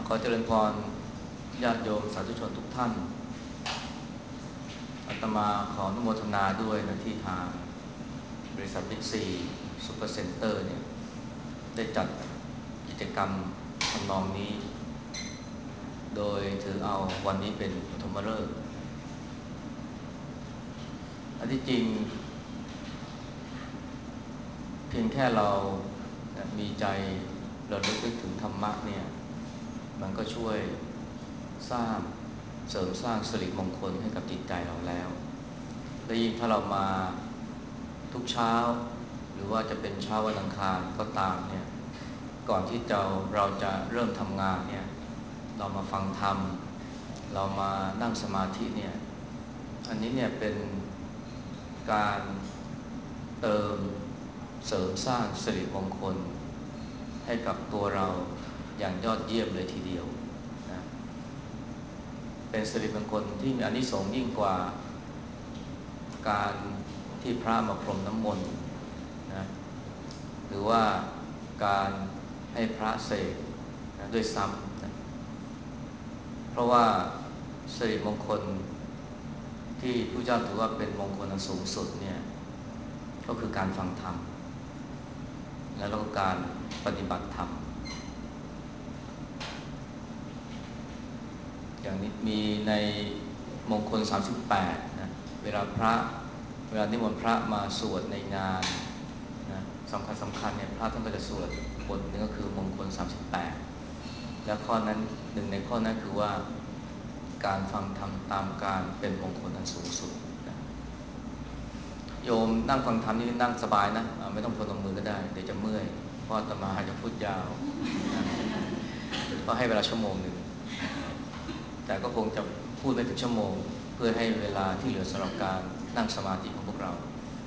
ขอเจริญพรญาติโยมสาธุชนทุกท่านอาตมาขออนุโมทนาด้วยนะที่ทางบริษัทบิ๊กซีซูเปอร์เซ็นเตอร์เนี่ยได้จัดกิจกรรมทำนองนี้โดยถือเอาวันนี้เป็นปฐมฤกษ์อันที่จริงเพียงแค่เรามีใจระลึกนึกถึงธรรมะเนี่ยมันก็ช่วยสร้างเสริมสร้างสิริมงคลให้กับจิตใจเราแล้วและยิ่งถ้าเรามาทุกเช้าหรือว่าจะเป็นเช้าวันอังคารก็ตามเนี่ยก่อนที่เราจะเริ่มทำงานเนี่ยเรามาฟังธรรมเรามานั่งสมาธิเนี่ยอันนี้เนี่ยเป็นการเติมเสริมสร้างสิริมงคลให้กับตัวเราอย่างยอดเยี่ยมเลยทีเดียวนะเป็นสิริมงคลที่มีอานิสงส์ยิ่งกว่าการที่พระมาพรมน้ำมนต์นะหรือว่าการให้พระเสกนะด้วยซ้ำนะเพราะว่าสิริมงคลที่พระเจ้าถือว่าเป็นมงคลอันสูงสุดเนี่ยก็คือการฟังธรรมและแล้วก็การปฏิบัติธรรมอย่างนี้มีในมงคล38นะเวลานิมนต์พระมาสวดในงานนะสำคัญเนี่ยพระท่านก็จะสวดบทหนึ่งก็คือมงคล38และข้อนั้นหนึ่งในข้อนั้นคือว่าการฟังธรรมตามการเป็นมงคลอันสูงสุดนะโยมนั่งฟังธรรมนี่นั่งสบายนะไม่ต้องพนมมือก็ได้เดี๋ยวจะเมื่อยเพราะอาตมาจะพูดยาวนะก็ให้เวลาชั่วโมงหนึ่งแต่ก็คงจะพูดไม่ถึงชั่วโมงเพื่อให้เวลาที่เหลือสำหรับการนั่งสมาธิของพวกเรา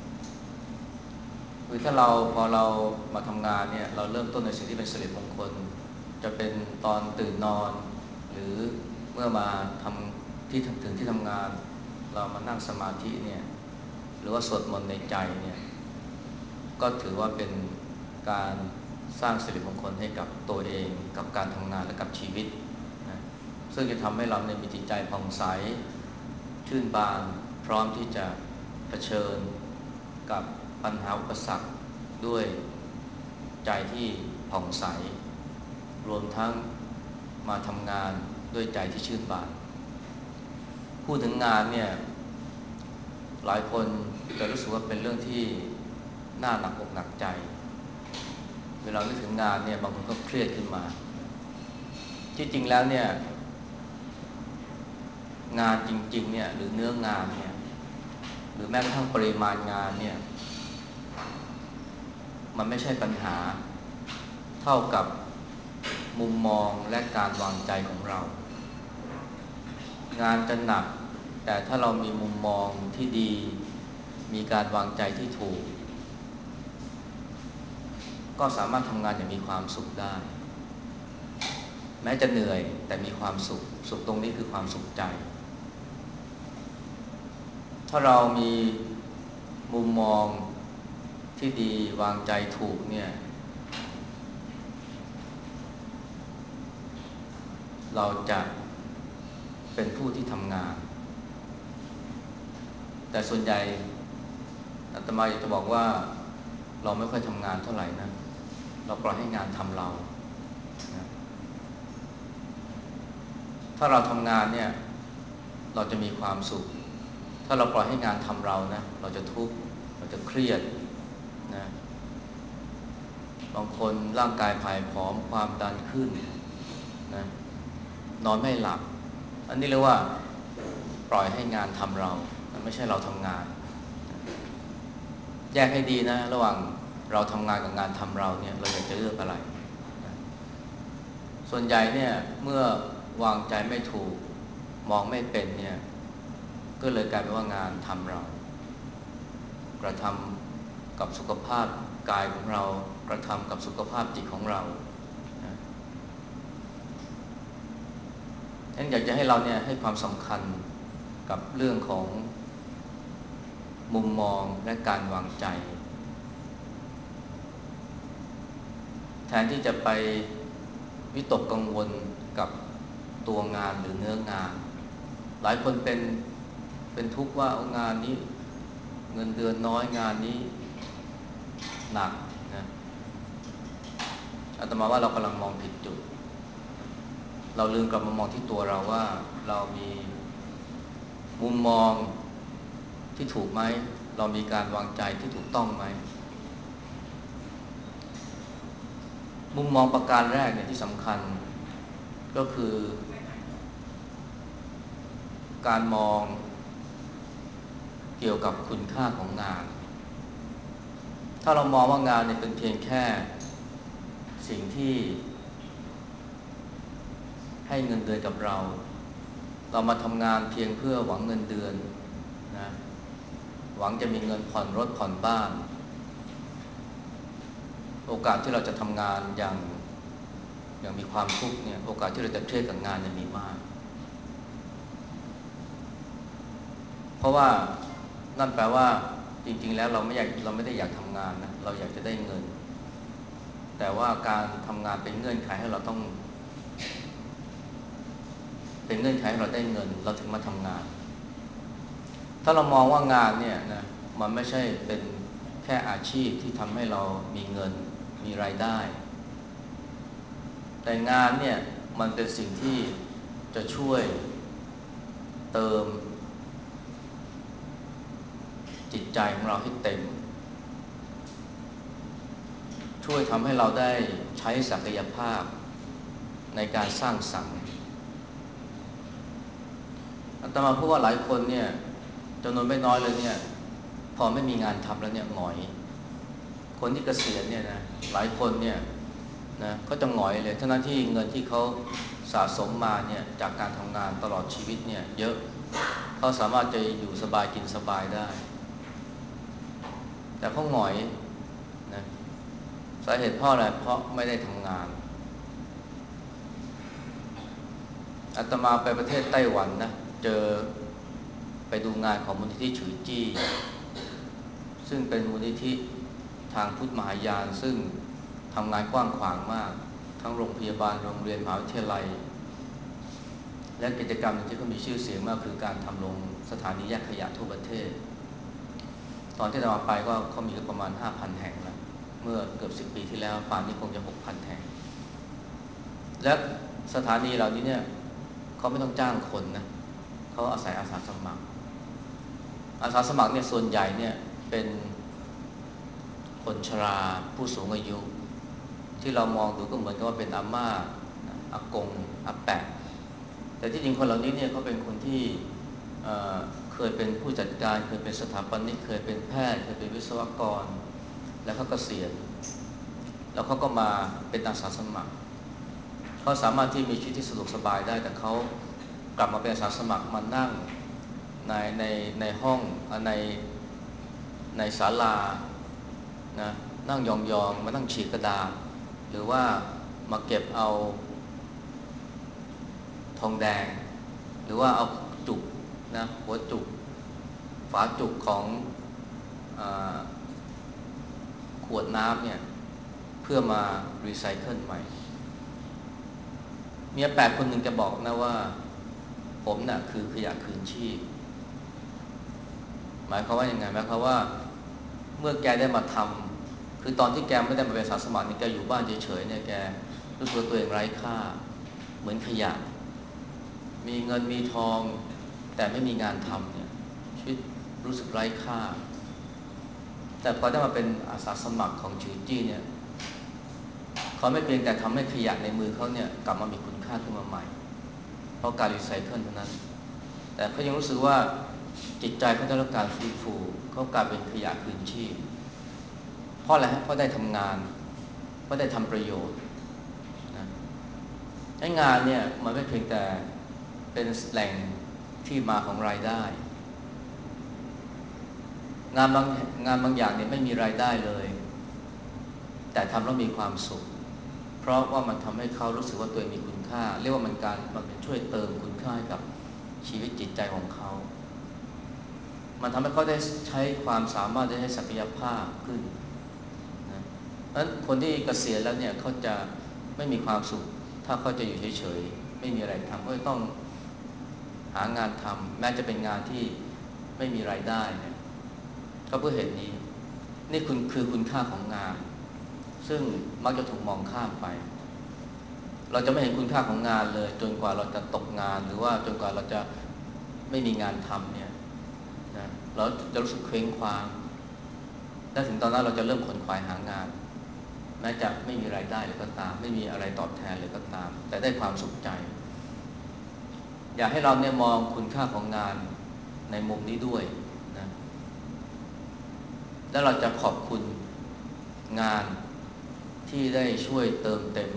คือถ้าพอเรามาทำงานเนี่ยเราเริ่มต้นในสิ่งที่เป็นสิริมงคลจะเป็นตอนตื่นนอนหรือเมื่อมาทำถึงที่ทำงานเรามานั่งสมาธิเนี่ยหรือว่าสวดมนต์ในใจเนี่ยก็ถือว่าเป็นการสร้างสิริมงคลให้กับตัวเองกับการทำงานและกับชีวิตนะซึ่งจะทำให้เราเนี่ยมีจิตใจผ่องใสชื่นบานพร้อมที่จะเผชิญกับปัญหาอุปสรรคด้วยใจที่ผ่องใสรวมทั้งมาทำงานด้วยใจที่ชื่นบานพูดถึงงานเนี่ยหลายคนจะรู้สึกว่าเป็นเรื่องที่น่าหนักอกหนักใจเวลานึกถึงงานเนี่ยบางคนก็เครียดขึ้นมาที่จริงแล้วเนี่ยงานจริงๆเนี่ยหรือเนื้องานเนี่ยหรือแม้กระทั่งปริมาณงานเนี่ยมันไม่ใช่ปัญหาเท่ากับมุมมองและการวางใจของเรางานจะหนักแต่ถ้าเรามีมุมมองที่ดีมีการวางใจที่ถูกก็สามารถทำงานอย่างมีความสุขได้แม้จะเหนื่อยแต่มีความสุขตรงนี้คือความสุขใจถ้าเรามีมุมมองที่ดีวางใจถูกเนี่ยเราจะเป็นผู้ที่ทำงานแต่ส่วนใหญ่อาตมาอยากจะบอกว่าเราไม่ค่อยทำงานเท่าไหร่นะเราปล่อยให้งานทำเรานะถ้าเราทำงานเนี่ยเราจะมีความสุขถ้าเราปล่อยให้งานทำเรานะเราจะทุกข์เราจะเครียดนะบางคนร่างกายผายผอมความดันขึ้นนะนอนไม่หลับอันนี้เรียกว่าปล่อยให้งานทำเราไม่ใช่เราทำงานแยกให้ดีนะระหว่างเราทำงานกับงานทำเราเนี่ยเราอยากจะเลือกอะไรส่วนใหญ่เนี่ยเมื่อวางใจไม่ถูกมองไม่เป็นเนี่ยก็เลยกลายเป็นว่างานทำเรากระทำกับสุขภาพกายของเรากระทำกับสุขภาพจิตของเราฉะนั้นอยากจะให้เราเนี่ยให้ความสำคัญกับเรื่องของมุมมองและการวางใจแทนที่จะไปวิตกกังวลกับตัวงานหรือเนื้องานหลายคนเป็นทุกข์ว่างานนี้เงินเดือนน้อยงานนี้หนักนะอาตมาว่าเรากำลังมองผิดจุดเราลืมกลับมามองที่ตัวเราว่าเรามีมุมมองที่ถูกไหมเรามีการวางใจที่ถูกต้องไหมมุมมองประการแรกเนี่ยที่สำคัญก็คือการมองเกี่ยวกับคุณค่าของงานถ้าเรามองว่างานเนี่ยเป็นเพียงแค่สิ่งที่ให้เงินเดือนกับเรามาทำงานเพียงเพื่อหวังเงินเดือนนะหวังจะมีเงินผ่อนรถผ่อนบ้านโอกาสที่เราจะทำงานอย่างมีความทุกข์เนี่ยโอกาสที่เราจะเครียดกับงานเนี่ยมีมากเพราะว่านั่นแปลว่าจริงๆแล้วเราไม่ได้อยากทำงานนะเราอยากจะได้เงินแต่ว่าการทำงานเป็นเงื่อนไขให้เราต้องเป็นเงื่อนไขให้เราได้เงินเราถึงมาทำงานถ้าเรามองว่างานเนี่ยนะมันไม่ใช่เป็นแค่อาชีพที่ทำให้เรามีเงินมีรายได้แต่งานเนี่ยมันเป็นสิ่งที่จะช่วยเติมจิตใจของเราให้เต็มช่วยทำให้เราได้ใช้ศักยภาพในการสร้างสรรค์อาตมาพูดว่าหลายคนเนี่ยจำนวนไม่น้อยเลยเนี่ยพอไม่มีงานทำแล้วเนี่ยหงอยคนที่เกษียณเนี่ยนะหลายคนเนี่ยนะเขาจะหงอยเลยทั้งที่เงินที่เขาสะสมมาเนี่ยจากการทำงานตลอดชีวิตเนี่ยเยอะเขาสามารถจะอยู่สบายกินสบายได้แต่เขาหงอยนะสาเหตุเพราะอะไรเพราะไม่ได้ทำงานอาตมาไปประเทศไต้หวันนะเจอไปดูงานของมูลนิธิฉุยจี้ซึ่งเป็นมูลนิธิทางพุทธมหายานซึ่งทำงานกว้างขวางมากทั้งโรงพยาบาลโรงเรียนมหาวิทยาลัยและกิจกรรมที่เขามีชื่อเสียงมากคือการทำโรงสถานีแยกขยะทั่วประเทศตอนที่เราไปก็เขามีประมาณ 5,000 แห่งแล้วเมื่อเกือบ10 ปีที่แล้วป่านนี้คงจะ 6,000 แห่งและสถานีเหล่านี้เนี่ยเขาไม่ต้องจ้างคนนะเขาอาศัยอาสาสมัครเนี่ยส่วนใหญ่เนี่ยเป็นคนชราผู้สูงอายุที่เรามองดูก็เหมือนกับว่าเป็นอาม่าอากงอาแปะแต่ที่จริงคนเหล่านี้เนี่ยเขาเป็นคนที่เคยเป็นผู้จัดการเคยเป็นสถาปนิกเคยเป็นแพทย์เคยเป็นวิศวกรแล้วเขาเกษียณแล้วเขาก็มาเป็นอาสาสมัครเขาสามารถที่มีชีวิตที่สะดวกสบายได้แต่เขากลับมาเป็นอาสาสมัครมานั่งในห้องในศาลานะนั่งยองๆมานั่งฉีกกระดาษหรือว่ามาเก็บเอาทองแดงหรือว่าเอาจุกนะหัวจุกฝาจุกของขวดน้ำเนี่ยเพื่อมารีไซเคิลใหม่เมียแปดคนหนึ่งจะบอกนะว่าผมน่ะคือขยะคืนชีพหมายความว่ายังไงหมายความว่าเมื่อแกได้มาทำคือตอนที่แกไม่ได้มาเป็นอาสาสมัครนี่แกอยู่บ้านเฉยๆเนี่ยแกรู้สึกตัวเองไร้ค่าเหมือนขยะมีเงินมีทองแต่ไม่มีงานทำเนี่ยชีวิตรู้สึกไร้ค่าแต่พอได้มาเป็นอาสาสมัครของจูจี้เนี่ยเขาไม่เพียงแต่ทำให้ขยะในมือเขาเนี่ยกลับมามีคุณค่าขึ้นมาใหม่เพราะการรีไซเคิลเท่านั้นแต่เขายังรู้สึกว่าจิตใจเขาได้รับการฟื้นฟูเขากลายเป็นขยะคืนชีพเพราะอะไรฮะเพราะได้ทำงานเพราะได้ทำประโยชน์นะให้งานเนี่ยมันไม่เพียงแต่เป็นแหล่งที่มาของรายได้งานบางอย่างเนี่ยไม่มีรายได้เลยแต่ทำแล้วมีความสุขเพราะว่ามันทำให้เขารู้สึกว่าตัวเองมีคุณค่าเรียกว่ามันเป็นช่วยเติมคุณค่าให้กับชีวิตจิตใจของเขามันทำให้เขาได้ใช้ความสามารถได้ใช้ศักยภาพขึ้นนะเพราะฉะนั้นคนที่เกษียณแล้วเนี่ยเขาจะไม่มีความสุขถ้าเขาจะอยู่เฉยไม่มีอะไรทำก็ต้องหางานทำแม้จะเป็นงานที่ไม่มีรายได้เนี่ยก็เพื่อเหตุนี้นี่คือคุณค่าของงานซึ่งมักจะถูกมองข้ามไปเราจะไม่เห็นคุณค่าของงานเลยจนกว่าเราจะตกงานหรือว่าจนกว่าเราจะไม่มีงานทำเนี่ยนะเราจะรู้สึกเคว้งคว้างและถึงตอนนั้นเราจะเริ่มขนขวายหางานแม้จะไม่มีรายได้เลยก็ตามไม่มีอะไรตอบแทนเลยก็ตามแต่ได้ความสุขใจอยากให้เราเนี่ยมองคุณค่าของงานในมุมนี้ด้วยนะแล้วเราจะขอบคุณงานที่ได้ช่วยเติมเต็ม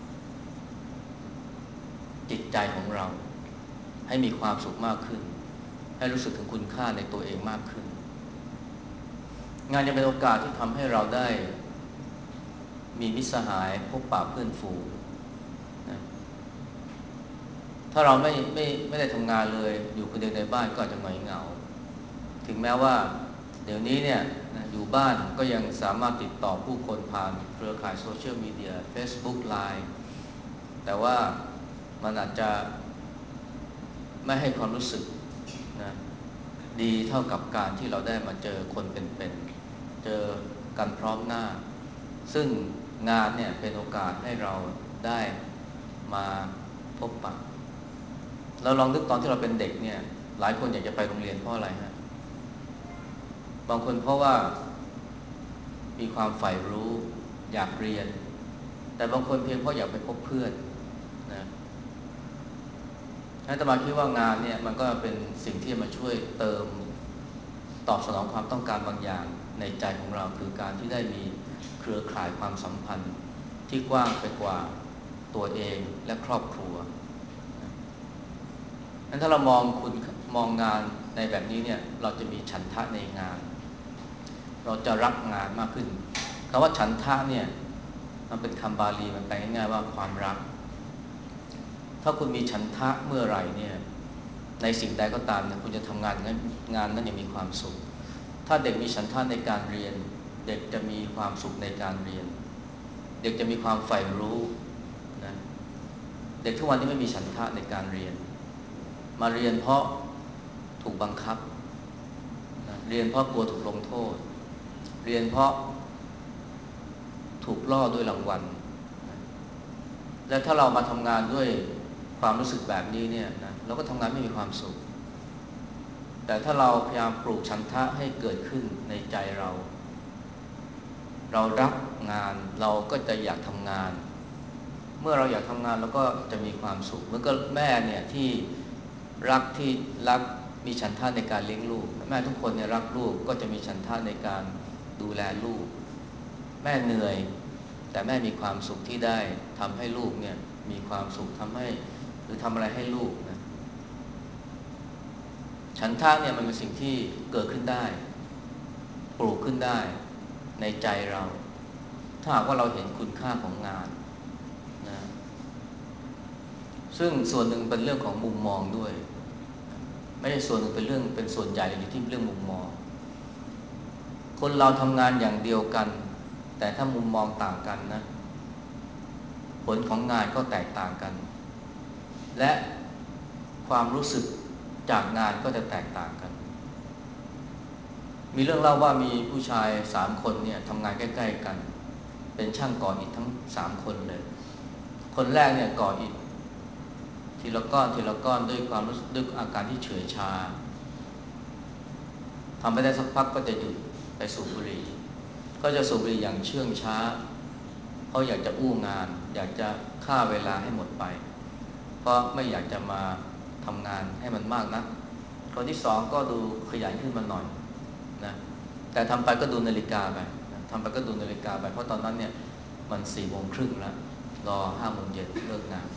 จิตใจของเราให้มีความสุขมากขึ้นให้รู้สึกถึงคุณค่าในตัวเองมากขึ้นงานยังเป็นโอกาสที่ทำให้เราได้มีมิตรสหายพบปะเพื่อนฝูงนะถ้าเราไม่ได้ทำงานเลยอยู่คนเดียวในบ้านก็อาจจะหงอยเหงาถึงแม้ว่าเดี๋ยวนี้เนี่ยอยู่บ้านก็ยังสามารถติดต่อผู้คนผ่านเครือข่ายโซเชียลมีเดีย Facebook Line แต่ว่ามันอาจจะไม่ให้ความรู้สึกนะดีเท่ากับการที่เราได้มาเจอคนเป็นๆเจอกันพร้อมหน้าซึ่งงานเนี่ยเป็นโอกาสให้เราได้มาพบปะเราลองนึกตอนที่เราเป็นเด็กเนี่ยหลายคนอยากจะไปโรงเรียนเพราะอะไรฮะบางคนเพราะว่ามีความใฝ่รู้อยากเรียนแต่บางคนเพียงเพราะอยากไปพบเพื่อนนะอาตมาคิดว่างานเนี่ยมันก็เป็นสิ่งที่มาช่วยเติมตอบสนองความต้องการบางอย่างในใจของเราคือการที่ได้มีเครือข่ายความสัมพันธ์ที่กว้างไปกว่าตัวเองและครอบครัวนั้นถ้าเรามองงานในแบบนี้เนี่ยเราจะมีฉันทะในงานเราจะรักงานมากขึ้นคำว่าฉันทะเนี่ยมันเป็นคำบาลีมันแปลง่ายๆว่าความรักถ้าคุณมีฉันทะเมื่อไหร่เนี่ยในสิ่งใดก็ตามเนี่ยคุณจะทำงานนั้นอย่างมีความสุขถ้าเด็กมีฉันทะในการเรียนเด็กจะมีความสุขในการเรียนเด็กจะมีความใฝ่รู้นะเด็กทุกวันนี้ไม่มีฉันทะในการเรียนมาเรียนเพราะถูกบังคับนะเรียนเพราะกลัวถูกลงโทษเรียนเพราะถูกล่อด้วยรางวัลนะและถ้าเรามาทำงานด้วยความรู้สึกแบบนี้เนี่ยนะเราก็ทำงานไม่มีความสุขแต่ถ้าเราพยายามปลูกฉันทะให้เกิดขึ้นในใจเรารักงานเราก็จะอยากทำงานเมื่อเราอยากทำงานเราก็จะมีความสุขเหมือนกับแม่เนี่ยที่รักมีฉันทะในการเลี้ยงลูกแม่ทุกคนเนี่ยรักลูกก็จะมีฉันทะในการดูแลลูกแม่เหนื่อยแต่แม่มีความสุขที่ได้ทำให้ลูกเนี่ยมีความสุขทำให้หรือทำอะไรให้ลูกนะฉันทะเนี่ยมันเป็นสิ่งที่เกิดขึ้นได้ปลูกขึ้นได้ในใจเราถ้าหากว่าเราเห็นคุณค่าของงานนะซึ่งส่วนหนึ่งเป็นเรื่องของมุมมองด้วยไม่ใช่ส่วนหนึ่งเป็นส่วนใหญ่อยู่ที่เรื่องมุมมองคนเราทำงานอย่างเดียวกันแต่ถ้ามุมมองต่างกันนะผลของงานก็แตกต่างกันและความรู้สึกจากงานก็จะแตกต่างกันมีเรื่องเล่าว่ามีผู้ชาย3คนเนี่ยทำงานใกล้ๆกันเป็นช่างก่ออิฐทั้ง3คนเลยคนแรกเนี่ยก่ออิฐทีละก้อนทีละก้อนด้วยความรู้สึกด้วยอาการที่เฉื่อยชาทำไปได้สักพักก็จะหยุดไปสูบบุหรี่ก็จะสูบบุหรี่อย่างเชื่องช้าเพราะอยากจะอู้งานอยากจะฆ่าเวลาให้หมดไปเพราะไม่อยากจะมาทำงานให้มันมากนักคนที่สองก็ดูขยันขึ้นมาหน่อยนะแต่ทำไปก็ดูนาฬิกาไปทำไปก็ดูนาฬิกาไปเพราะตอนนั้นเนี่ยมัน4:30แล้วรอ5 โมงเย็นเลิกงาน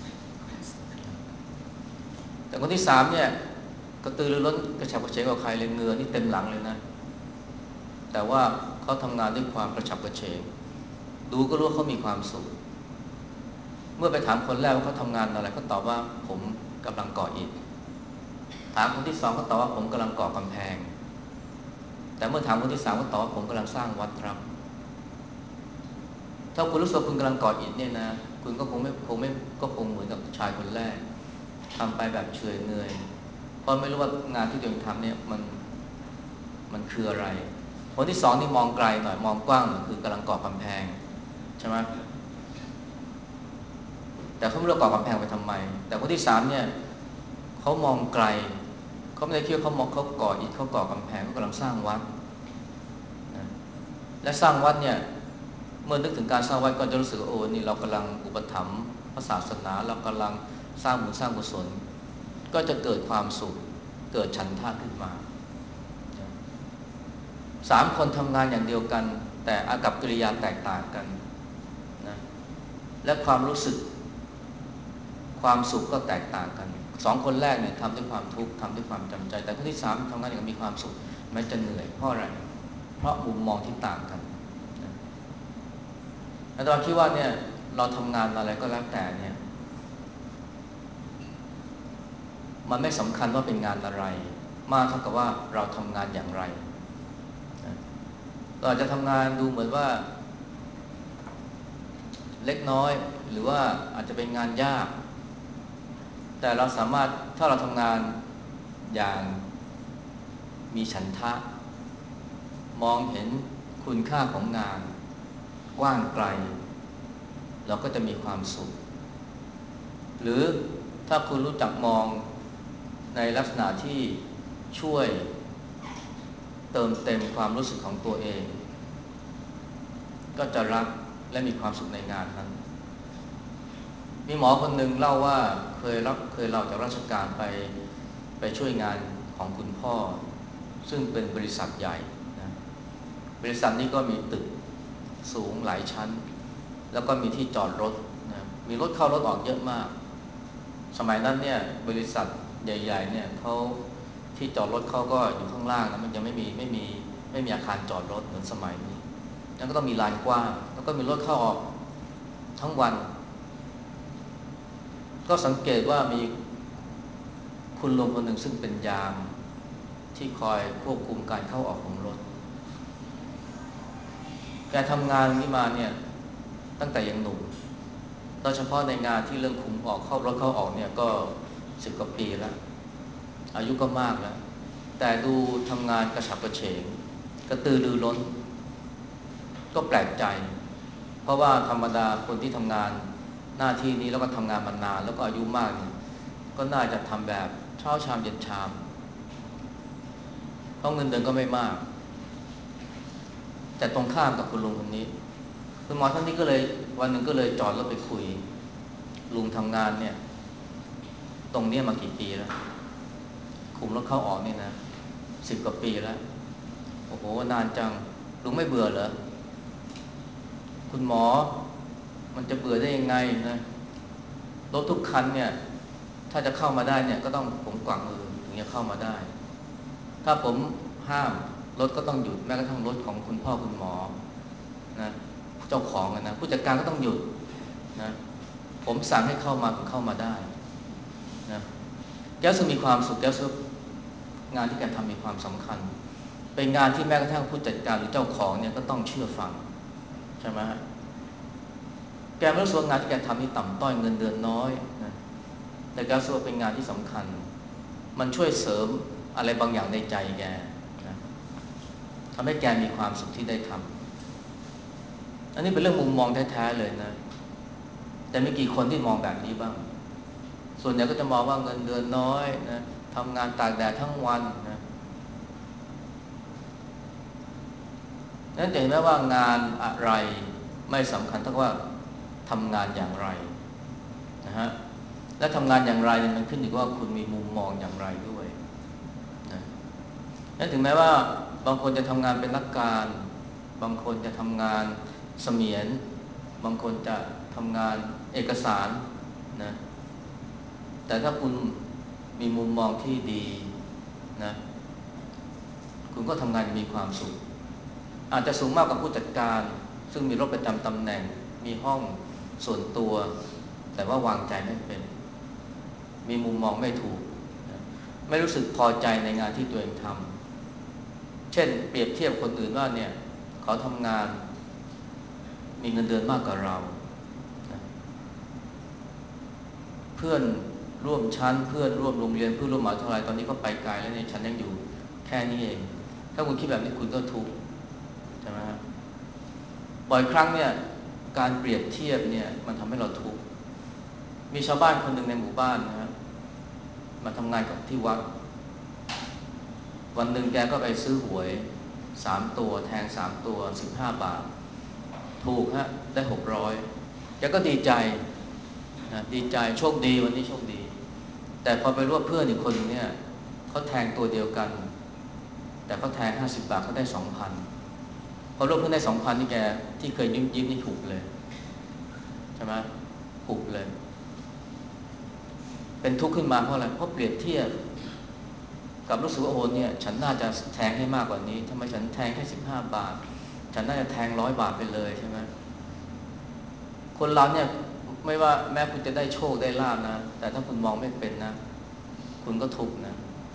แต่คนที่3เนี่ยกระตือรือร้นกระฉับกระเฉงกว่าใครเลยเหงื่อนี่เต็มหลังเลยนะแต่ว่าเขาทำงานด้วยความกระฉับกระเฉงดูก็รู้ว่าเขามีความสุขเมื่อไปถามคนแรกว่าเขาทำงานอะไรเขาตอบว่าผมกำลังก่ออิฐถามคนที่2เขาตอบว่าผมกำลังก่อกำแพงแต่เมื่อถามคนที่3เขาตอบว่าผมกำลังสร้างวัดครับถ้าคุณรู้สึกคุณกำลังก่ออิฐเนี่ยนะคุณก็คงไม่ก็คงเหมือนกับชายคนแรกทำไปแบบเฉยเนื่อยเพราะไม่รู้ว่างานที่ตัวเองทำเนี่ยมันคืออะไรคนที่สองนี่มองไกลหน่อยมองกว้างหน่อยคือกำลังก่อกำแพงใช่ไหมแต่เขาไม่รู้ก่อกำแพงไปทำไมแต่คนที่สามเนี่ยเขามองไกลเขาไม่ได้คิดว่าเขามองเขาก่ออิฐเขาก่อกำแพงเขากำลังสร้างวัดนะและสร้างวัดเนี่ยเมื่อนึกถึงการสร้างวัดก็จะรู้สึกว่าโอ้นี่เรากำลังอุปถัมภ์พระศาสนาเรากำลังสร้างบุญสร้างกุศลก็จะเกิดความสุขเกิดฉันทะขึ้นมาสามคนทำงานอย่างเดียวกันแต่อากัปกิริยาแตกต่างกันนะและความรู้สึกความสุขก็แตกต่างกันสองคนแรกเนี่ยทำด้วยความทุกข์ทำด้วยความจำใจแต่คนที่สามทำงานอย่างมีความสุขแม้จะเหนื่อยเพราะอะไรเพราะมุมมองที่ต่างกันนะอาจารย์คิดว่าเนี่ยเราทำงานอะไรก็แล้วแต่เนี่ยมันไม่สำคัญว่าเป็นงานอะไรมากเท่ากับว่าเราทำงานอย่างไรเราอาจจะทำงานดูเหมือนว่าเล็กน้อยหรือว่าอาจจะเป็นงานยากแต่เราสามารถถ้าเราทำงานอย่างมีฉันทะมองเห็นคุณค่าของงานกว้างไกลเราก็จะมีความสุขหรือถ้าคุณรู้จักมองในลักษณะที่ช่วยเติมเต็มความรู้สึกของตัวเองก็จะรักและมีความสุขในงานนั้นมีหมอคนหนึ่งเล่าว่าเคยเล่าจากราชการไปช่วยงานของคุณพ่อซึ่งเป็นบริษัทใหญ่นะบริษัทนี้ก็มีตึกสูงหลายชั้นแล้วก็มีที่จอดรถนะมีรถเข้ารถออกเยอะมากสมัยนั้นเนี่ยบริษัทใหญ่ๆเนี่ยเขาที่จอดรถเขาก็อยู่ข้างล่างนะมันยังไม่มีอาคารจอดรถเหมือนสมัยนี้แล้วก็ต้องมีลานกว้างแล้วก็มีรถเข้าออกทั้งวันก็สังเกตว่ามีคุณลุงคนหนึ่งซึ่งเป็นยามที่คอยควบคุมการเข้าออกของรถแกทำงานนี้มาเนี่ยตั้งแต่ยังหนุ่มโดยเฉพาะในงานที่เรื่องคุมออกเข้ารถเข้าออกเนี่ยก็10 กว่าปีแล้วอายุก็มากแล้วแต่ดูทำงานกระฉับกระเฉงกระตือรือร้นก็แปลกใจเพราะว่าธรรมดาคนที่ทำงานหน้าที่นี้แล้วก็ทำงานมานานแล้วก็อายุมากเนี่ยก็น่าจะทำแบบเช้าชามเย็นชามเพราะเงินเดือนก็ไม่มากแต่ตรงข้ามกับคุณลุงคนนี้คุณหมอท่านนี้ก็เลยวันหนึ่งก็เลยจอดรถไปคุยลุงทำงานเนี่ยตรงนี้มากี่ปีแล้วคุมรถเข้าออกนี่นะ10 กว่าปีแล้วโอ้โหนานจังลุงไม่เบื่อเหรอคุณหมอมันจะเบื่อได้ยังไงนะรถทุกคันเนี่ยถ้าจะเข้ามาได้เนี่ยก็ต้องผมกวักมือถึงจะเข้ามาได้ถ้าผมห้ามรถก็ต้องหยุดแม้กระทั่งรถของคุณพ่อคุณหมอนะเจ้าของนะผู้จัดการก็ต้องหยุดนะผมสั่งให้เข้ามาถึงเข้ามาได้นะแก้วซึ่งมีความสุขแก้วซึ่งงานที่แกทำมีความสำคัญเป็นงานที่แม้กระทั่งผู้จัดการหรือเจ้าของเนี่ยก็ต้องเชื่อฟังใช่ไหมแกไม่รู้สึกงานที่แกทำนี่ต่ำต้อยเงินเดือนน้อยนะแต่แกรู้สึกเป็นงานที่สำคัญมันช่วยเสริมอะไรบางอย่างในใจแกนะทำให้แกมีความสุขที่ได้ทำอันนี้เป็นเรื่องมุมมองแท้ๆเลยนะแต่มีกี่คนที่มองแบบนี้บ้างส่วนใหญ่ก็จะมองว่าเงินเดือนน้อยนะทำงานตากแดดทั้งวันนะนั่นจะเห็นไหมว่างานอะไรไม่สำคัญเท่าว่าทำงานอย่างไรนะฮะและทำงานอย่างไรเนี่ยมันขึ้นอยู่กับว่าคุณมีมุมมองอย่างไรด้วยนะนั่นถึงแม้ว่าบางคนจะทำงานเป็นนักการบางคนจะทำงานเสมียนบางคนจะทำงานเอกสารนะแต่ถ้าคุณมีมุมมองที่ดีนะคุณก็ทำงานมีความสุขอาจจะสูงมากกว่าผู้จัดการซึ่งมีรถประจำตำแหน่งมีห้องส่วนตัวแต่ว่าวางใจไม่เป็นมีมุมมองไม่ถูกนะไม่รู้สึกพอใจในงานที่ตัวเองทำเช่นเปรียบเทียบคนอื่นว่าเนี่ยเขาทำงานมีเงินเดือนมากกว่าเรานะเพื่อนร่วมชั้นเพื่อนร่วมโรงเรียนเพื่อนร่วมมหาวิทยาลัยตอนนี้ก็ไปไกลแล้วเนี่ยฉันยังอยู่แค่นี้เองถ้าคุณคิดแบบนี้คุณก็ทุกข์ใช่ไหมฮะบ่อยครั้งเนี่ยการเปรียบเทียบเนี่ยมันทำให้เราทุกข์มีชาวบ้านคนหนึ่งในหมู่บ้านนะฮะมาทำงานกับที่วัดวันหนึ่งแกก็ไปซื้อหวย3 ตัวแทง3 ตัว15 บาทถูกฮะได้600แกก็ดีใจนะดีใจโชคดีวันนี้โชคดีแต่พอไปร่วมเพื่อนอีกคนเนี่ยเขาแทงตัวเดียวกันแต่เขาแทง50 บาทเขาได้2,000พอร่วมเพื่อนได้2,000นี่แกที่เคยยิ้มนี่ถูกเลยใช่ไหมถูกเลยเป็นทุกข์ขึ้นมาเพราะอะไรเพราะเปรียบเทียบกับรู้สึกว่าโอ้เนี่ยฉันน่าจะแทงให้มากกว่านี้ทำไมฉันแทงแค่15 บาทฉันน่าจะแทง100 บาทไปเลยใช่ไหมคนเราเนี่ยไม่ว่าแม้คุณจะได้โชคได้ลาภนะแต่ถ้าคุณมองไม่เป็นนะคุณก็ทุกข์นะ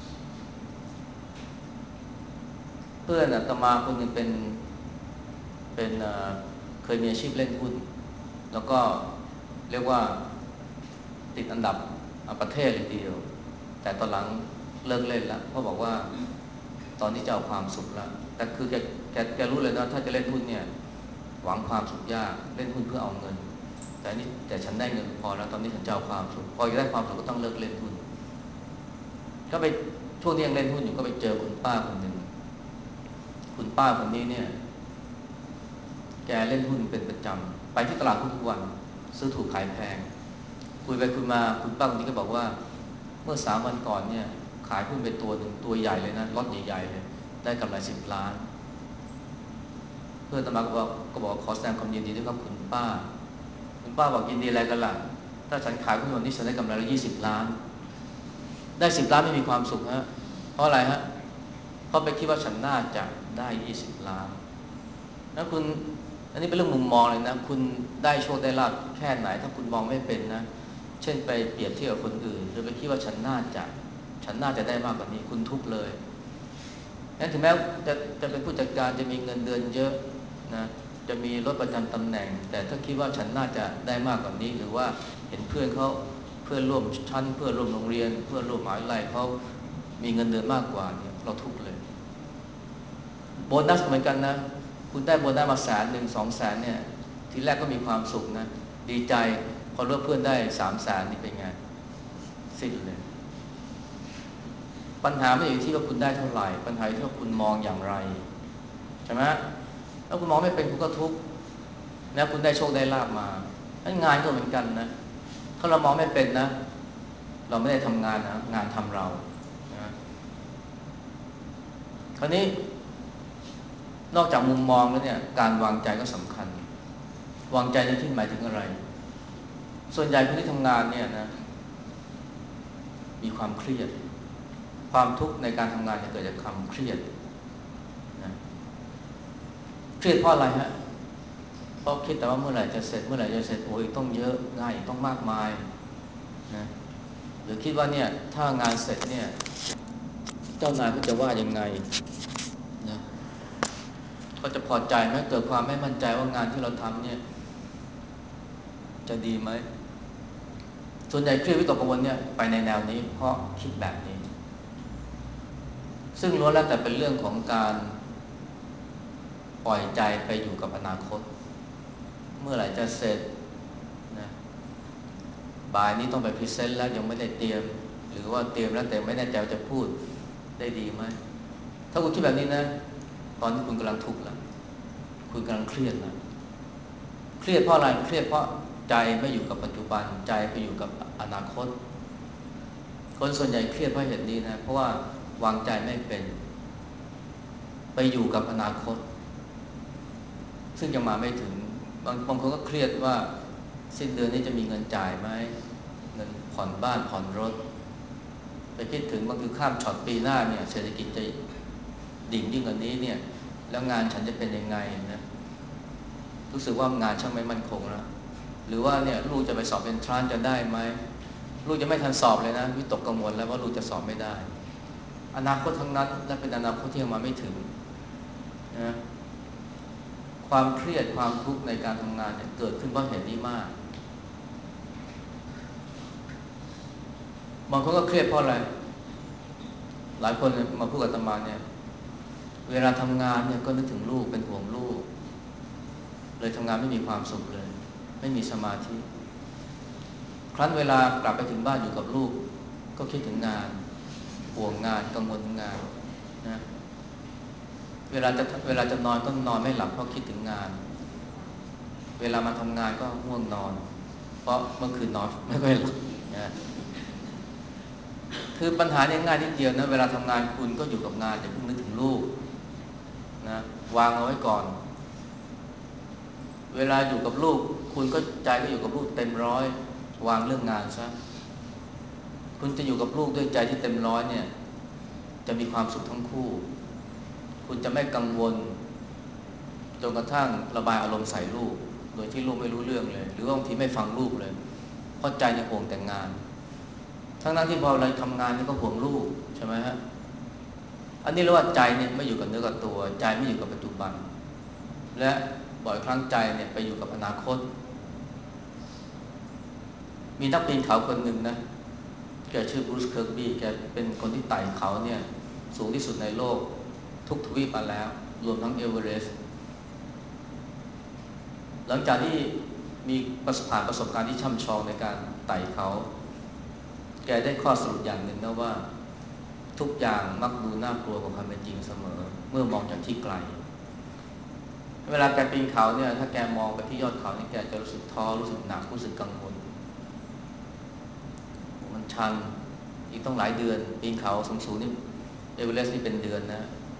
เพื่อนอาตมาคนหนึ่งเป็นเคยมีอาชีพเล่นหุ้นแล้วก็เรียกว่าติดอันดับประเทศเลยทีเดียวแต่ตอนหลังเลิกเล่นแล้วเพราะบอกว่าตอนนี้จะเอาความสุขแล้วแต่คือแกรู้เลยนะถ้าจะเล่นหุ้นเนี่ยหวังความสุขยากเล่นหุ้นเพื่อเอาเงินแต่ฉันได้เงินพอแล้วตอนนี้ฉันจะเอาความสุขพอจะได้ความสุขก็ต้องเลิกเล่นหุ้นก็ไปช่วงที่ยังเล่นหุ้นอยู่ก็ไปเจอคุณป้าคนหนึ่งคุณป้าคนนี้เนี่ยแกเล่นหุ้นเป็นประจำไปที่ตลาดหุ้นทุกวันซื้อถูกขายแพงคุยไปคุยมาคุณป้าคนนี้ก็บอกว่าเมื่อ3 วันก่อนเนี่ยขายหุ้นไปตัวหนึ่งตัวใหญ่เลยนะล็อตใหญ่ๆเลยได้กำไร10 ล้านเพื่อนตมาก็บอกขอแสดงความยินดีด้วยครับคุณป้าบอกยินดีอะไรกันล่ะถ้าฉันขายหุ้นวันนี้ฉันได้กำไรละ20 ล้านได้10 ล้านไม่มีความสุขฮะเพราะอะไรฮะเพราะไปคิดว่าฉันน่าจะได้20 ล้านนะคุณอันนี้เป็นเรื่องมุมมองเลยนะคุณได้โชคได้ลาภแค่ไหนถ้าคุณมองไม่เป็นนะเช่นไปเปรียบเทียบกับคนอื่นหรือไปคิดว่าฉันน่าจะได้มากกว่านี้คุณทุกข์เลยงั้นถึงแม้จะเป็นผู้จัดการจะมีเงินเดือนเยอะนะจะมีรถประจำตำแหน่งแต่ถ้าคิดว่าฉันน่าจะได้มากกว่านี้หรือว่าเห็นเพื่อนเขาเพื่อนร่วมชั้นเพื่อนร่วมโรงเรียนเพื่อนร่วมมหาวิทยาลัยเขามีเงินเดือนมากกว่าเนี่ยเราทุกข์เลยโบนัสเหมือนกันนะคุณได้โบนัสมา100,000 200,000เนี่ยทีแรกก็มีความสุขนะดีใจพอรู้ว่าเพื่อนได้300,000นี่เป็นไงสิ้นเลยปัญหาไม่อยู่ที่ว่าคุณได้เท่าไหร่ปัญหาอยู่ที่ว่าคุณมองอย่างไรใช่ไหมถ้าคุณมองไม่เป็นคุณก็ทุกข์นะคุณได้โชคได้ลาภมางานก็เหมือนกันนะถ้าเรามองไม่เป็นนะเราไม่ได้ทำงานนะงานทำเรานะคราวนี้นอกจากมุมมองแล้วเนี่ยการวางใจก็สำคัญวางใจในที่หมายถึงอะไรส่วนใหญ่คนที่ทำงานเนี่ยนะมีความเครียดความทุกข์ในการทำงานเนี่ยเกิดจากความเครียดนะเครียดเพราะอะไรฮะเพราะคิดแต่ว่าเมื่อไหร่จะเสร็จเมื่อไหร่จะเสร็จโอ้ยต้องเยอะงานอีกต้องมากมายนะหรือคิดว่าเนี่ยถ้างานเสร็จเนี่ยเจ้านายเขาจะว่ายังไงนะเขาจะพอใจไหมเกิดความไม่มั่นใจว่างานที่เราทำเนี่ยจะดีไหมส่วนใหญ่เครียดวิตกกังวลเนี่ยไปในแนวนี้เพราะคิดแบบนี้ซึ่งล้วนแล้วแต่เป็นเรื่องของการปล่อยใจไปอยู่กับอนาคตเมื่อไหร่จะเสร็จนะบ่ายนี้ต้องไปพรีเซนต์แล้วยังไม่ได้เตรียมหรือว่าเตรียมแล้วแต่ไม่แน่ใจว่าจะพูดได้ดีไหมถ้าคุณคิดแบบนี้นะตอนนี้คุณกำลังทุกข์แล้วคุณกำลังเครียดแล้วเครียดเพราะอะไรเครียดเพราะใจไม่อยู่กับปัจจุบันใจไปอยู่กับอนาคตคนส่วนใหญ่เครียดเพราะเหตุนี้นะเพราะว่าวางใจไม่เป็นไปอยู่กับอนาคตซึ่งยังมาไม่ถึงบางคนก็เครียดว่าสิ้นเดือนนี้จะมีเงินจ่ายไหมเงินผ่อนบ้านผ่อนรถไปคิดถึงบางทีข้ามช็อตปีหน้าเนี่ยเศรษฐกิจจะดิ่งยิ่งกว่านี้เนี่ยแล้วงานฉันจะเป็นยังไงนะรู้สึกว่างานช่างไม่มั่นคงแล้วหรือว่าเนี่ยลูกจะไปสอบเอนทรานซ์จะได้ไหมลูกจะไม่ทันสอบเลยนะวิตกกังวลแล้วว่าลูกจะสอบไม่ได้อนาคตทั้งนั้นและเป็นอนาคตที่ยังมาไม่ถึงนะความเครียดความทุกข์ในการทำงานเนี่ยเกิดขึ้นเพราะเหตุนี้มากบางคนก็เครียดเพราะอะไรหลายคนมาพูดกับอาตมาเนี่ยเวลาทำงานเนี่ยก็นึกถึงลูกเป็นห่วงลูกเลยทำงานไม่มีความสุขเลยไม่มีสมาธิครั้นเวลากลับไปถึงบ้านอยู่กับลูกก็คิดถึงงานห่วงงานกังวลงานนะเวลาจะนอนก็นอนไม่หลับเพราะคิดถึงงานเวลามาทำงานก็ง่วงนอนเพราะเมื่อคืนนอนไม่ค่อยหลับนะคือปัญหาเนี่ยง่ายนิดเดียวนะเวลาทำงานคุณก็อยู่กับงานอย่าเพิ่งนึกถึงลูกนะวางเอาไว้ก่อนเวลาอยู่กับลูกคุณก็ใจก็อยู่กับลูกเต็มร้อยวางเรื่องงานซะคุณจะอยู่กับลูกด้วยใจที่เต็มร้อยเนี่ยจะมีความสุขทั้งคู่คุณจะไม่กังวลจนกระทั่งระบายอารมณ์ใส่ลูกโดยที่ลูกไม่รู้เรื่องเลยหรือว่าบางทีไม่ฟังลูกเลยเพราะใจเนี่ยห่วงแต่งานทั้งที่พอเราทำงานนี่ก็ห่วงลูกใช่ไหมฮะอันนี้เรียกว่าใจเนี่ยไม่อยู่กับเนื้อกับตัวใจไม่อยู่กับปัจจุบันและบ่อยครั้งใจเนี่ยไปอยู่กับอนาคตมีนักปีนเขาคนหนึ่งนะแกชื่อบรูซ เคิร์กบี้แกเป็นคนที่ไต่เขาเนี่ยสูงที่สุดในโลกทุกทวีปมาแล้วรวมทั้งเอเวอเรสต์หลังจากที่มีประสบการณ์ที่ช่ำชองในการไต่เขาแกได้ข้อสรุปอย่างหนึ่งนะว่าทุกอย่างมักดูน่ากลัวกว่าความเป็นจริงเสมอเมื่อมองจากที่ไกลเวลาแกปีนเขาเนี่ยถ้าแกมองไปที่ยอดเขานี่แกจะรู้สึกท้อรู้สึกหนักรู้สึกกังวลมันชันอีกต้องหลายเดือนปีนเขาสูงๆนี่เอเวอเรสต์นี่เป็นเดือนนะ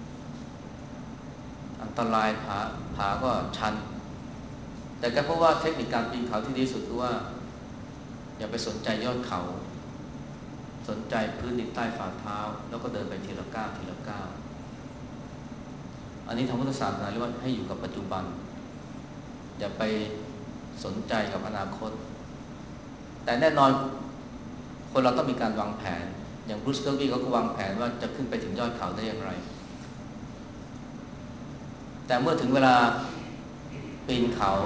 อันตรายผาก็ชันแต่ก็เพราะว่าเทคนิคการปีนเขาที่ดีสุดคือว่าอย่าไปสนใจยอดเขาสนใจพื้นดินใต้ฝ่าเท้าแล้วก็เดินไปทีละก้าวทีละก้าวอันนี้ทางพุทธศาสนาเรียกว่าให้อยู่กับปัจจุบันอย่าไปสนใจกับอนาคตแต่แน่นอนคนเราต้องมีการวางแผนอย่างบรูซ เคิร์กบี้เขาก็วางแผนว่าจะขึ้นไปถึงยอดเขาได้อย่างไรแต่เมื่อถึงเวลาปีนเขา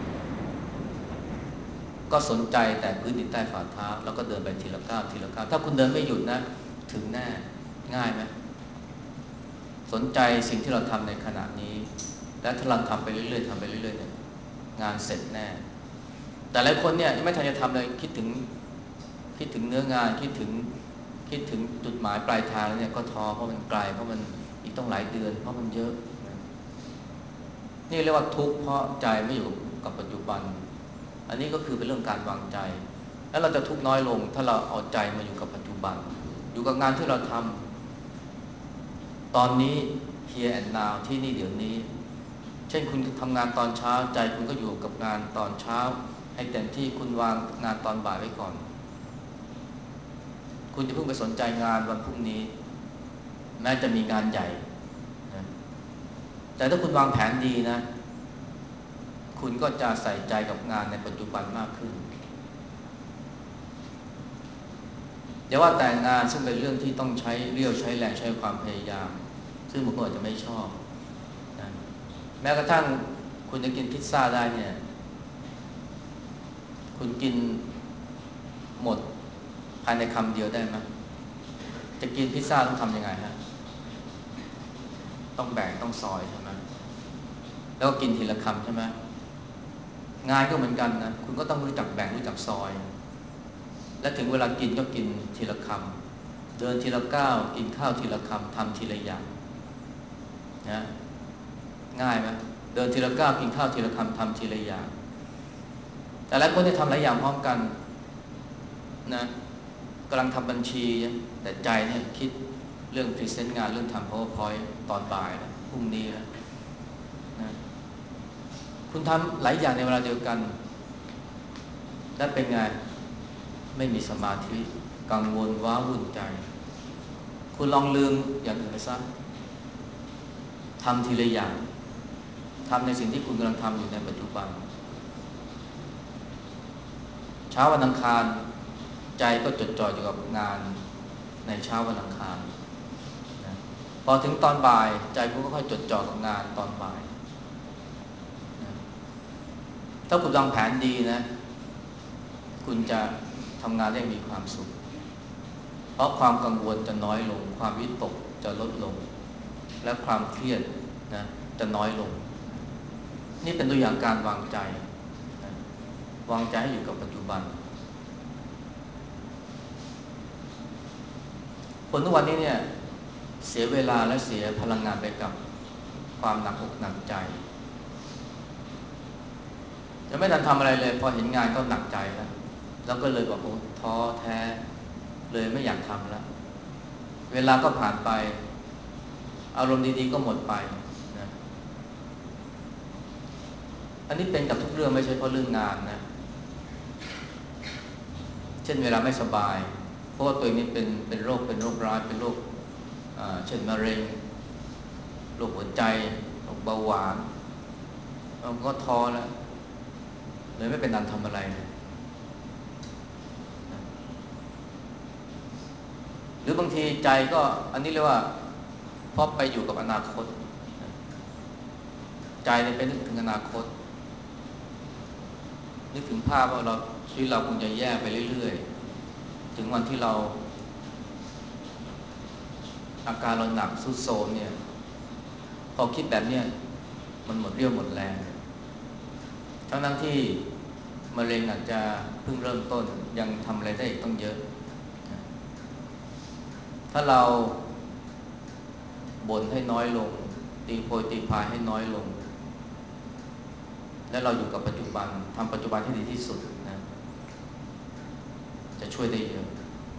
ก็สนใจแต่พื้นดินใต้ฝ่าเท้าแล้วก็เดินไปทีละก้าวทีละก้าวถ้าคุณเดินไม่หยุดนะถึงแน่ง่ายไหมสนใจสิ่งที่เราทำในขณะนี้และถ้าเราทำไปเรื่อยๆทำไปเรื่อยๆเนี่ยงานเสร็จแน่แต่หลายคนเนี่ยไม่ทันจะทำเลยคิดถึงเนื้องานคิดถึงจุดหมายปลายทางแล้วเนี่ยก็ท้อเพราะมันไกลเพราะมันอีกต้องหลายเดือนเพราะมันเยอะนี่เรียกว่าทุกข์เพราะใจไม่อยู่กับปัจจุบันอันนี้ก็คือเป็นเรื่องการวางใจแล้วเราจะทุกข์น้อยลงถ้าเราเอาใจมาอยู่กับปัจจุบันอยู่กับงานที่เราทำตอนนี้ here and now ที่นี่เดี๋ยวนี้เช่นคุณทำงานตอนเช้าใจคุณก็อยู่กับงานตอนเช้าให้เต็มที่คุณวางงานตอนบ่ายไว้ก่อนคุณจะเพิ่งไปสนใจงานวันพรุ่งนี้แม้จะมีงานใหญ่นะแต่ถ้าคุณวางแผนดีนะคุณก็จะใส่ใจกับงานในปัจจุบันมากขึ้นอย่าว่าแต่งานซึ่งเป็นเรื่องที่ต้องใช้เรี่ยวใช้แรงใช้ความพยายามซึ่งบางคนอาจจะไม่ชอบนะแม้กระทั่งคุณจะกินพิซซ่าได้เนี่ยคุณกินหมดภายในคำเดียวได้ไหมจะกินพิซซ่าต้องทำยังไงฮะต้องแบ่งต้องซอยใช่ไหมแล้วก็กินทีละคำใช่ไหมงานก็เหมือนกันนะคุณก็ต้องรู้จักแบ่งรู้จักซอยและถึงเวลากินก็กินทีละคำเดินทีละก้าวกินข้าวทีละคำทำทีละอย่างนะง่ายไหมเดินทีละก้าวกินข้าวทีละคำทำทีละอย่างแต่หลายคนที่ทำหลายอย่างพร้อมกันนะกำลังทำบัญชีแต่ใจเนี่ยคิดเรื่องพรีเซนต์งานเรื่องทำ PowerPoint ตอนบ่ายแล้วพรุ่งนี้แล้วนะคุณทำหลายอย่างในเวลาเดียวกันและเป็นไงไม่มีสมาธิกังวลว้าวุ่นใจคุณลองลืมอย่างอื่นไปซะทำทีละอย่างทำในสิ่งที่คุณกำลังทำอยู่ในปัจจุบันเช้าวันอังคารใจก็จดจ่ออยู่กับงานในเช้าวันอังคารนะพอถึงตอนบ่ายใจคุณก็ค่อยจดจ่อกับงานตอนบ่ายนะถ้าคุณวางแผนดีนะคุณจะทำงานได้มีความสุขเพราะความกังวลจะน้อยลงความวิตกจะลดลงและความเครียดนะจะน้อยลงนี่เป็นตัวอย่างการวางใจนะวางใจให้อยู่กับปัจจุบันคนทุกวันนี้เนี่ยเสียเวลาและเสียพลังงานไปกับความหนักอกหนักใจยังไม่ทันทำอะไรเลยพอเห็นงานก็หนักใจแล้วก็เลยบอกโอ้ท้อแท้เลยไม่อยากทำแล้วเวลาก็ผ่านไปอารมณ์ดีๆก็หมดไปนะอันนี้เป็นกับทุกเรื่องไม่ใช่เพราะเรื่องงานนะเช่นเวลาไม่สบายเพราะว่าตัวนี้เป็นโรคร้ายเป็นโรคเช่นมะเร็งโรคหัวใจโรคเบาหวานเราก็ท้อแล้วเลยไม่เป็นอันทำอะไรเลยหรือบางทีใจก็อันนี้เรียกว่าพอไปอยู่กับอนาคตใจเนี่ยไปนึกถึงอนาคตนึกถึงภาพว่าชีวิตเราคงจะแย่ไปเรื่อยๆถึงวันที่เราอาการเราหนักทรุดโทรมเนี่ยพอคิดแบบเนี้ยมันหมดเรี่ยวหมดแรงทั้งที่มะเร็งอาจจะเพิ่งเริ่มต้นยังทำอะไรได้อีกต้องเยอะถ้าเราบ่นให้น้อยลงตีโพยตีพายให้น้อยลงและเราอยู่กับปัจจุบันทำปัจจุบันให้ดีที่สุดนะจะช่วยได้เยอะ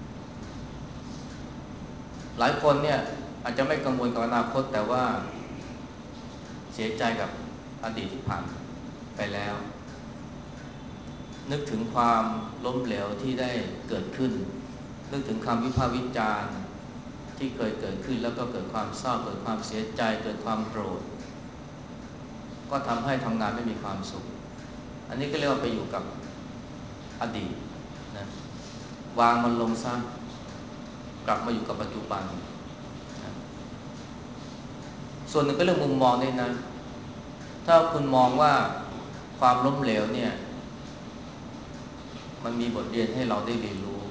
หลายคนเนี่ยอาจจะไม่กังวลกับอนาคตแต่ว่าเสียใจกับอดีตที่ผ่านไปแล้วนึกถึงความล้มเหลวที่ได้เกิดขึ้นนึกถึงคำวิพากษ์วิจารณ์ที่เคยเกิดขึ้นแล้วก็เกิดความเศร้าเกิดความเสียใจเกิดความโกรธก็ทำให้ทำงานไม่มีความสุขอันนี้ก็เรียกว่าไปอยู่กับอดีตนะวางมันลงซะกลับมาอยู่กับปัจจุบันนะส่วนหนึ่งก็เรื่องมุมมองนี่นะถ้าคุณมองว่าความล้มเหลวเนี่ยมันมีบทเรียนให้เราได้เรียนรู้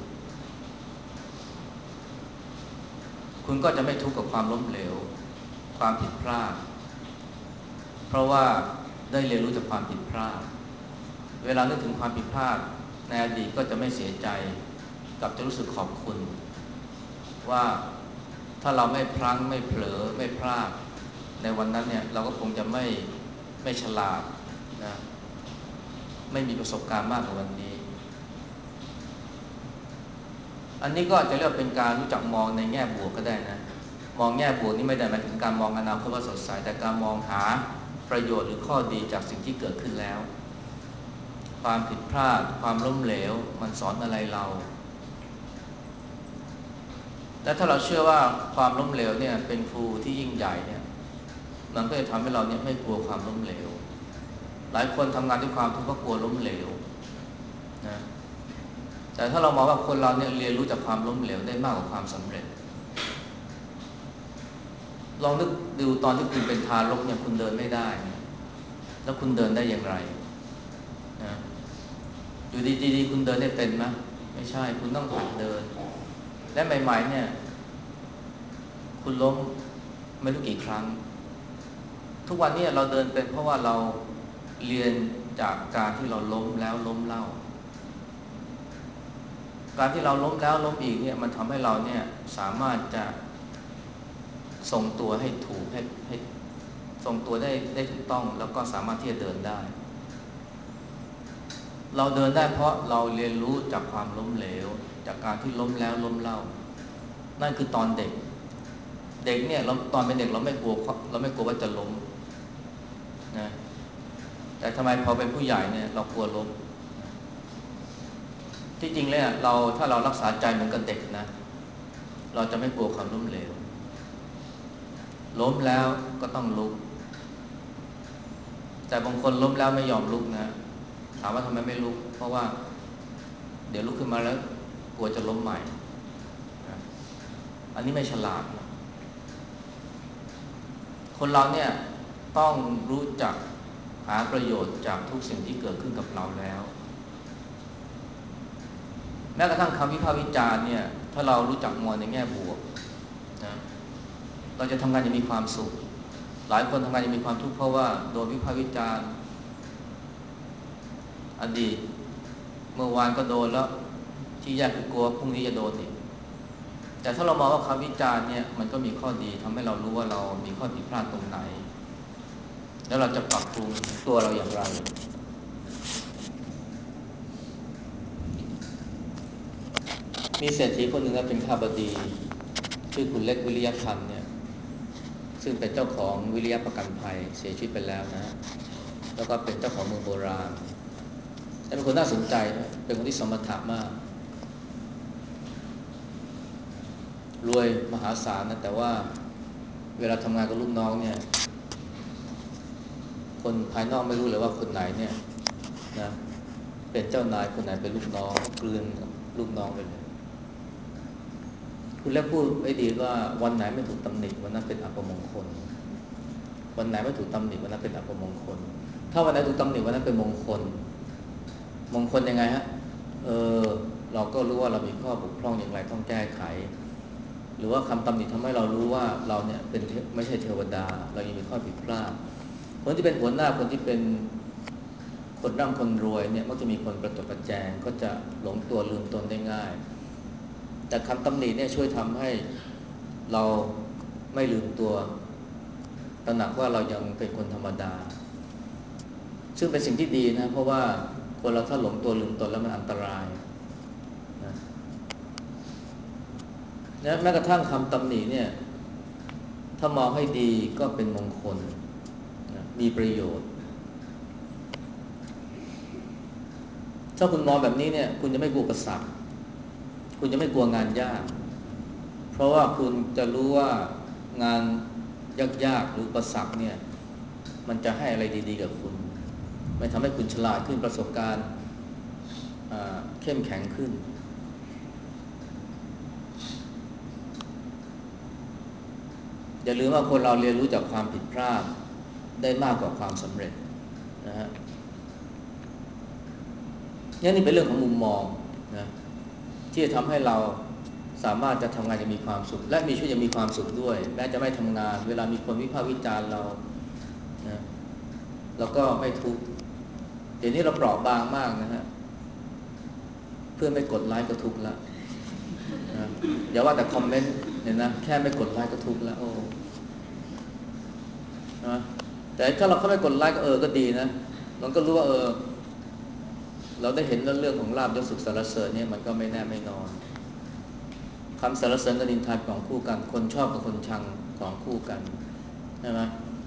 คุณก็จะไม่ทุกข์กับความล้มเหลวความผิดพลาดเพราะว่าได้เรียนรู้จากความผิดพลาดเวลานึกถึงความผิดพลาดในอดีตก็จะไม่เสียใจกับจะรู้สึกขอบคุณว่าถ้าเราไม่พลั้งไม่เผลอไม่พลาดในวันนั้นเนี่ยเราก็คงจะไม่ฉลาดนะไม่มีประสบการณ์มากกว่าวันนี้อันนี้ก็จะเรียกเป็นการรู้จักมองในแง่บวกก็ได้นะมองแง่บวกนี่ไม่ได้หมายถึงการมองอนาคตว่าสดใสแต่การมองหาประโยชน์หรือข้อดีจากสิ่งที่เกิดขึ้นแล้วความผิดพลาดความล้มเหลวมันสอนอะไรเราและถ้าเราเชื่อว่าความล้มเหลวเนี่ยเป็นครูที่ยิ่งใหญ่เนี่ยมันก็จะทำให้เราเนี่ยไม่กลัวความล้มเหลวหลายคนทำงานด้วยความทุกข์ก็กลัวล้มเหลวนะแต่ถ้าเรามองว่าคนเราเนี่ยเรียนรู้จากความล้มเหลวได้มากกว่าความสำเร็จลองนึกดูตอนที่คุณเป็นทารกเนี่ยคุณเดินไม่ได้แล้วคุณเดินได้อย่างไรนะอยู่ดีๆคุณเดินได้เป็นไหมไม่ใช่คุณต้องหัดเดินและใหม่ๆเนี่ยคุณล้มไม่รู้กี่ครั้งทุกวันนี้เราเดินเป็นเพราะว่าเราเรียนจากการที่เราล้มแล้วล้มเล่าการที่เราล้มแล้วล้มอีกเนี่ยมันทำให้เราเนี่ยสามารถจะทรงตัวให้ถูกให้ทรงตัวได้ถูกต้องแล้วก็สามารถที่จะเดินได้เราเดินได้เพราะเราเรียนรู้จากความล้มเหลวจากการที่ล้มแล้วล้มเล่านั่นคือตอนเด็กเด็กเนี่ยเราตอนเป็นเด็กเราไม่กลัวว่าจะล้มนะแต่ทำไมพอเป็นผู้ใหญ่เนี่ยเรากลัวล้มที่จริงเลยเราถ้าเรารักษาใจเหมือนกับเด็กนะเราจะไม่กลัวความล้มเหลวล้มแล้วก็ต้องลุกแต่บางคนล้มแล้วไม่ยอมลุกนะถามว่าทำไมไม่ลุกเพราะว่าเดี๋ยวลุกขึ้นมาแล้วกลัวจะล้มใหม่นะอันนี้ไม่ฉลาดนะคนเราเนี่ยต้องรู้จักหาประโยชน์จากทุกสิ่งที่เกิดขึ้นกับเราแล้วแม้กระทั่งคำวิพากษ์วิจารณ์เนี่ยถ้าเรารู้จักมองในแง่บวกนะเราจะทำงานอย่างมีความสุขหลายคนทำงานอย่างมีความทุกข์เพราะว่าโดนวิพากษ์วิจารณ์อดีตเมื่อวานก็โดนแล้วที่แย่คือกลัวพรุ่งนี้จะโดนอีกแต่ถ้าเรามองว่าคำวิจารณ์เนี่ยมันก็มีข้อดีทำให้เรารู้ว่าเรามีข้อผิดพลาดตรงไหนแล้วเราจะปรับปรุงตัวเราอย่างไรมีเศรษฐีคนหนึ่งนะเป็นข้าบดีชื่อคุณเล็กวิริยพันธ์เนี่ยซึ่งเป็นเจ้าของวิริยะประกันภัยเสียชีวิตไปแล้วนะแล้วก็เป็นเจ้าของเมืองโบราณและเป็นคนน่าสนใจนะเป็นคนที่สมถะมากรวยมหาศาลนะแต่ว่าเวลาทำงานกับลูกน้องเนี่ยคนภายนอกไม่รู้เลยว่าคนไหนเนี่ยนะเป็นเจ้านายคนไหนเป็นลูกน้องกลืนลูกน้องไปเลยคุณเล็กพูดไว้ดีว่าวันไหนไม่ถูกตำหนิวันนั้นเป็นอัปมงคลวันไหนไม่ถูกตำหนิวันนั้นเป็นอัปมงคลถ้าวันไหนถูกตำหนิวันนั้นเป็นมงคลมงคลยังไงฮะเออเราก็รู้ว่าเรามีข้อบกพร่องอย่างไรต้องแก้ไขหรือว่าคำตำหนิทำให้เรารู้ว่าเราเนี่ยเป็นไม่ใช่เทวดาเรายังมีข้อผิดพลาดคนที่เป็นหัวหน้าคนที่เป็นคนร่ำคนรวยเนี่ยมักจะมีคนประจบประแจงก็จะหลงตัวลืมตนได้ง่ายแต่คำตำหนิเนี่ยช่วยทำให้เราไม่ลืมตัวตระหนักว่าเรายังเป็นคนธรรมดาซึ่งเป็นสิ่งที่ดีนะเพราะว่าคนเราถ้าหลงตัวลืมตนแล้วมันอันตรายนะแม้กระทั่งคำตำหนิเนี่ยถ้ามองให้ดีก็เป็นมงคลนะมีประโยชน์ถ้าคุณมองแบบนี้เนี่ยคุณจะไม่กลัวอุปสรรคคุณจะไม่กลัวงานยากเพราะว่าคุณจะรู้ว่างานยากๆหรืออุปสรรคเนี่ยมันจะให้อะไรดีๆกับคุณมันทำให้คุณฉลาดขึ้นประสบการณ์เข้มแข็งขึ้นอย่าลืมว่าคนเราเรียนรู้จากความผิดพลาดได้มากกว่าความสำเร็จนะฮะนี่เป็นเรื่องของมุมมองนะที่จะทำให้เราสามารถจะทำงานอย่างมีความสุขและมีชีวิตอย่างมีความสุขด้วยแม้จะไม่ทำงานเวลามีคนวิพากษ์วิจารณ์เรานะเราก็ไม่ทุกข์เดี๋ยวนี้เราเปราะบางมากนะฮะเพื่อนไม่กดไลค์ก็ทุกข์ละนะอย่าว่าแต่คอมเมนต์เนี่ยนะแค่ไม่กดไลค์ก็ทุกข์แล้วโอ้นะแต่ถ้าเราเข้าไม่กดไลค์ก็ก็ดีนะมันก็รู้ว่าเราได้เห็นเรื่องของลาภยศสุขสรรเสริญเนี่ยมันก็ไม่แน่ไม่นอนคำสรรเสริญกับนินทาของคู่กันคนชอบกับคนชังของคู่กันใช่ไหม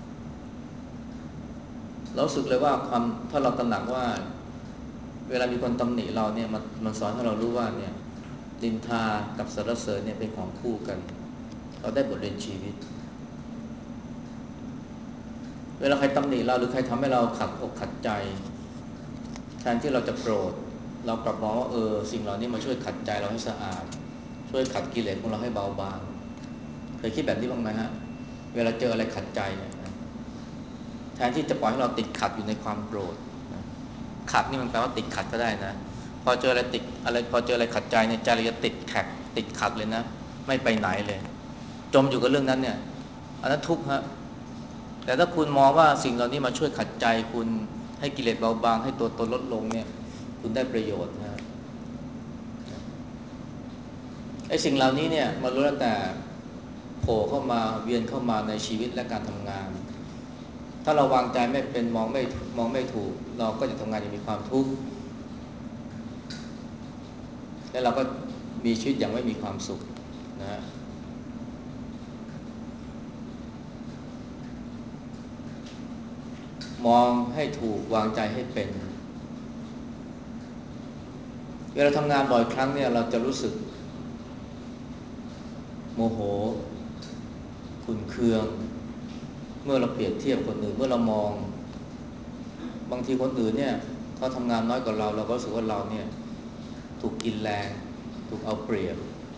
เราสึกเลยว่าความถ้าเราตระหนักว่าเวลามีคนตำหนิเราเนี่ยมันสอนให้เรารู้ว่าเนี่ยนินทากับสรรเสริญเนี่ยเป็นของคู่กันเราได้บทเรียนชีวิตเวลาใครตำหนิเราหรือใครทำให้เราขัดอกขัดใจแทนที่เราจะโกรธเรากลับมองว่าสิ่งเหล่านี้มาช่วยขัดใจเราให้สะอาดช่วยขัดกิเลสของเราให้เบาบางเคยคิดแบบนี้บ้างไหมฮะเวลาเจออะไรขัดใจเนี่ยแทนที่จะปล่อยให้เราติดขัดอยู่ในความโกรธขัดนี่มันแปลว่าติดขัดก็ได้นะพอเจออะไรติดอะไรพอเจออะไรขัดใจเนี่ยใจเราจะติดแข็งติดขัดเลยนะไม่ไปไหนเลยจมอยู่กับเรื่องนั้นเนี่ยอันนั้นทุกข์ฮะแต่ถ้าคุณมองว่าสิ่งเหล่านี้มาช่วยขัดใจคุณให้กิเลสเบาบางให้ตัวตนลดลงเนี่ยคุณได้ประโยชน์นะไอ้สิ่งเหล่านี้เนี่ยมันรู้แล้วแต่โผล่เข้ามาเวียนเข้ามาในชีวิตและการทำงานถ้าเราวางใจไม่เป็นมองไม่ถูกเราก็จะทำงานอย่างมีความทุกข์และเราก็มีชีวิตอย่างไม่มีความสุขนะมองให้ถูกวางใจให้เป็นเวลาทำงานบ่อยครั้งเนี่ยเราจะรู้สึกโมโหขุ่นเคืองเมื่อเราเปรียบเทียบคนอื่นเมื่อเรามองบางทีคนอื่นเนี่ยเขาทำงานน้อยกว่าเราก็รู้สึกว่าเราเนี่ยถูกกินแรงถูกเอาเปรียบ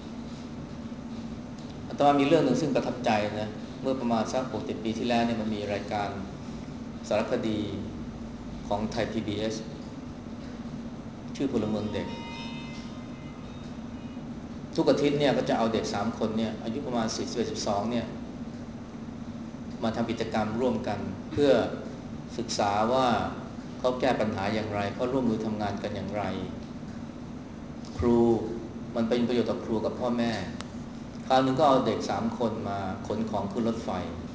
อาตมามีเรื่องหนึ่งซึ่งประทับใจนะเมื่อประมาณสัก60 ปีที่แล้วเนี่ยมันมีรายการสารคดีของไทย PBS ชื่อพลเมืองเด็กทุกอาทิตย์เนี่ยก็จะเอาเด็ก3คนเนี่ยอายุประมาณ11-12เนี่ยมาทำกิจกรรมร่วมกันเพื่อศึกษาว่าเขาแก้ปัญหาอย่างไรเขาร่วมมือทำงานกันอย่างไรครูมันเป็นประโยชน์ต่อครูกับพ่อแม่คราวนึงก็เอาเด็ก3คนมาขนของขึ้นรถไฟ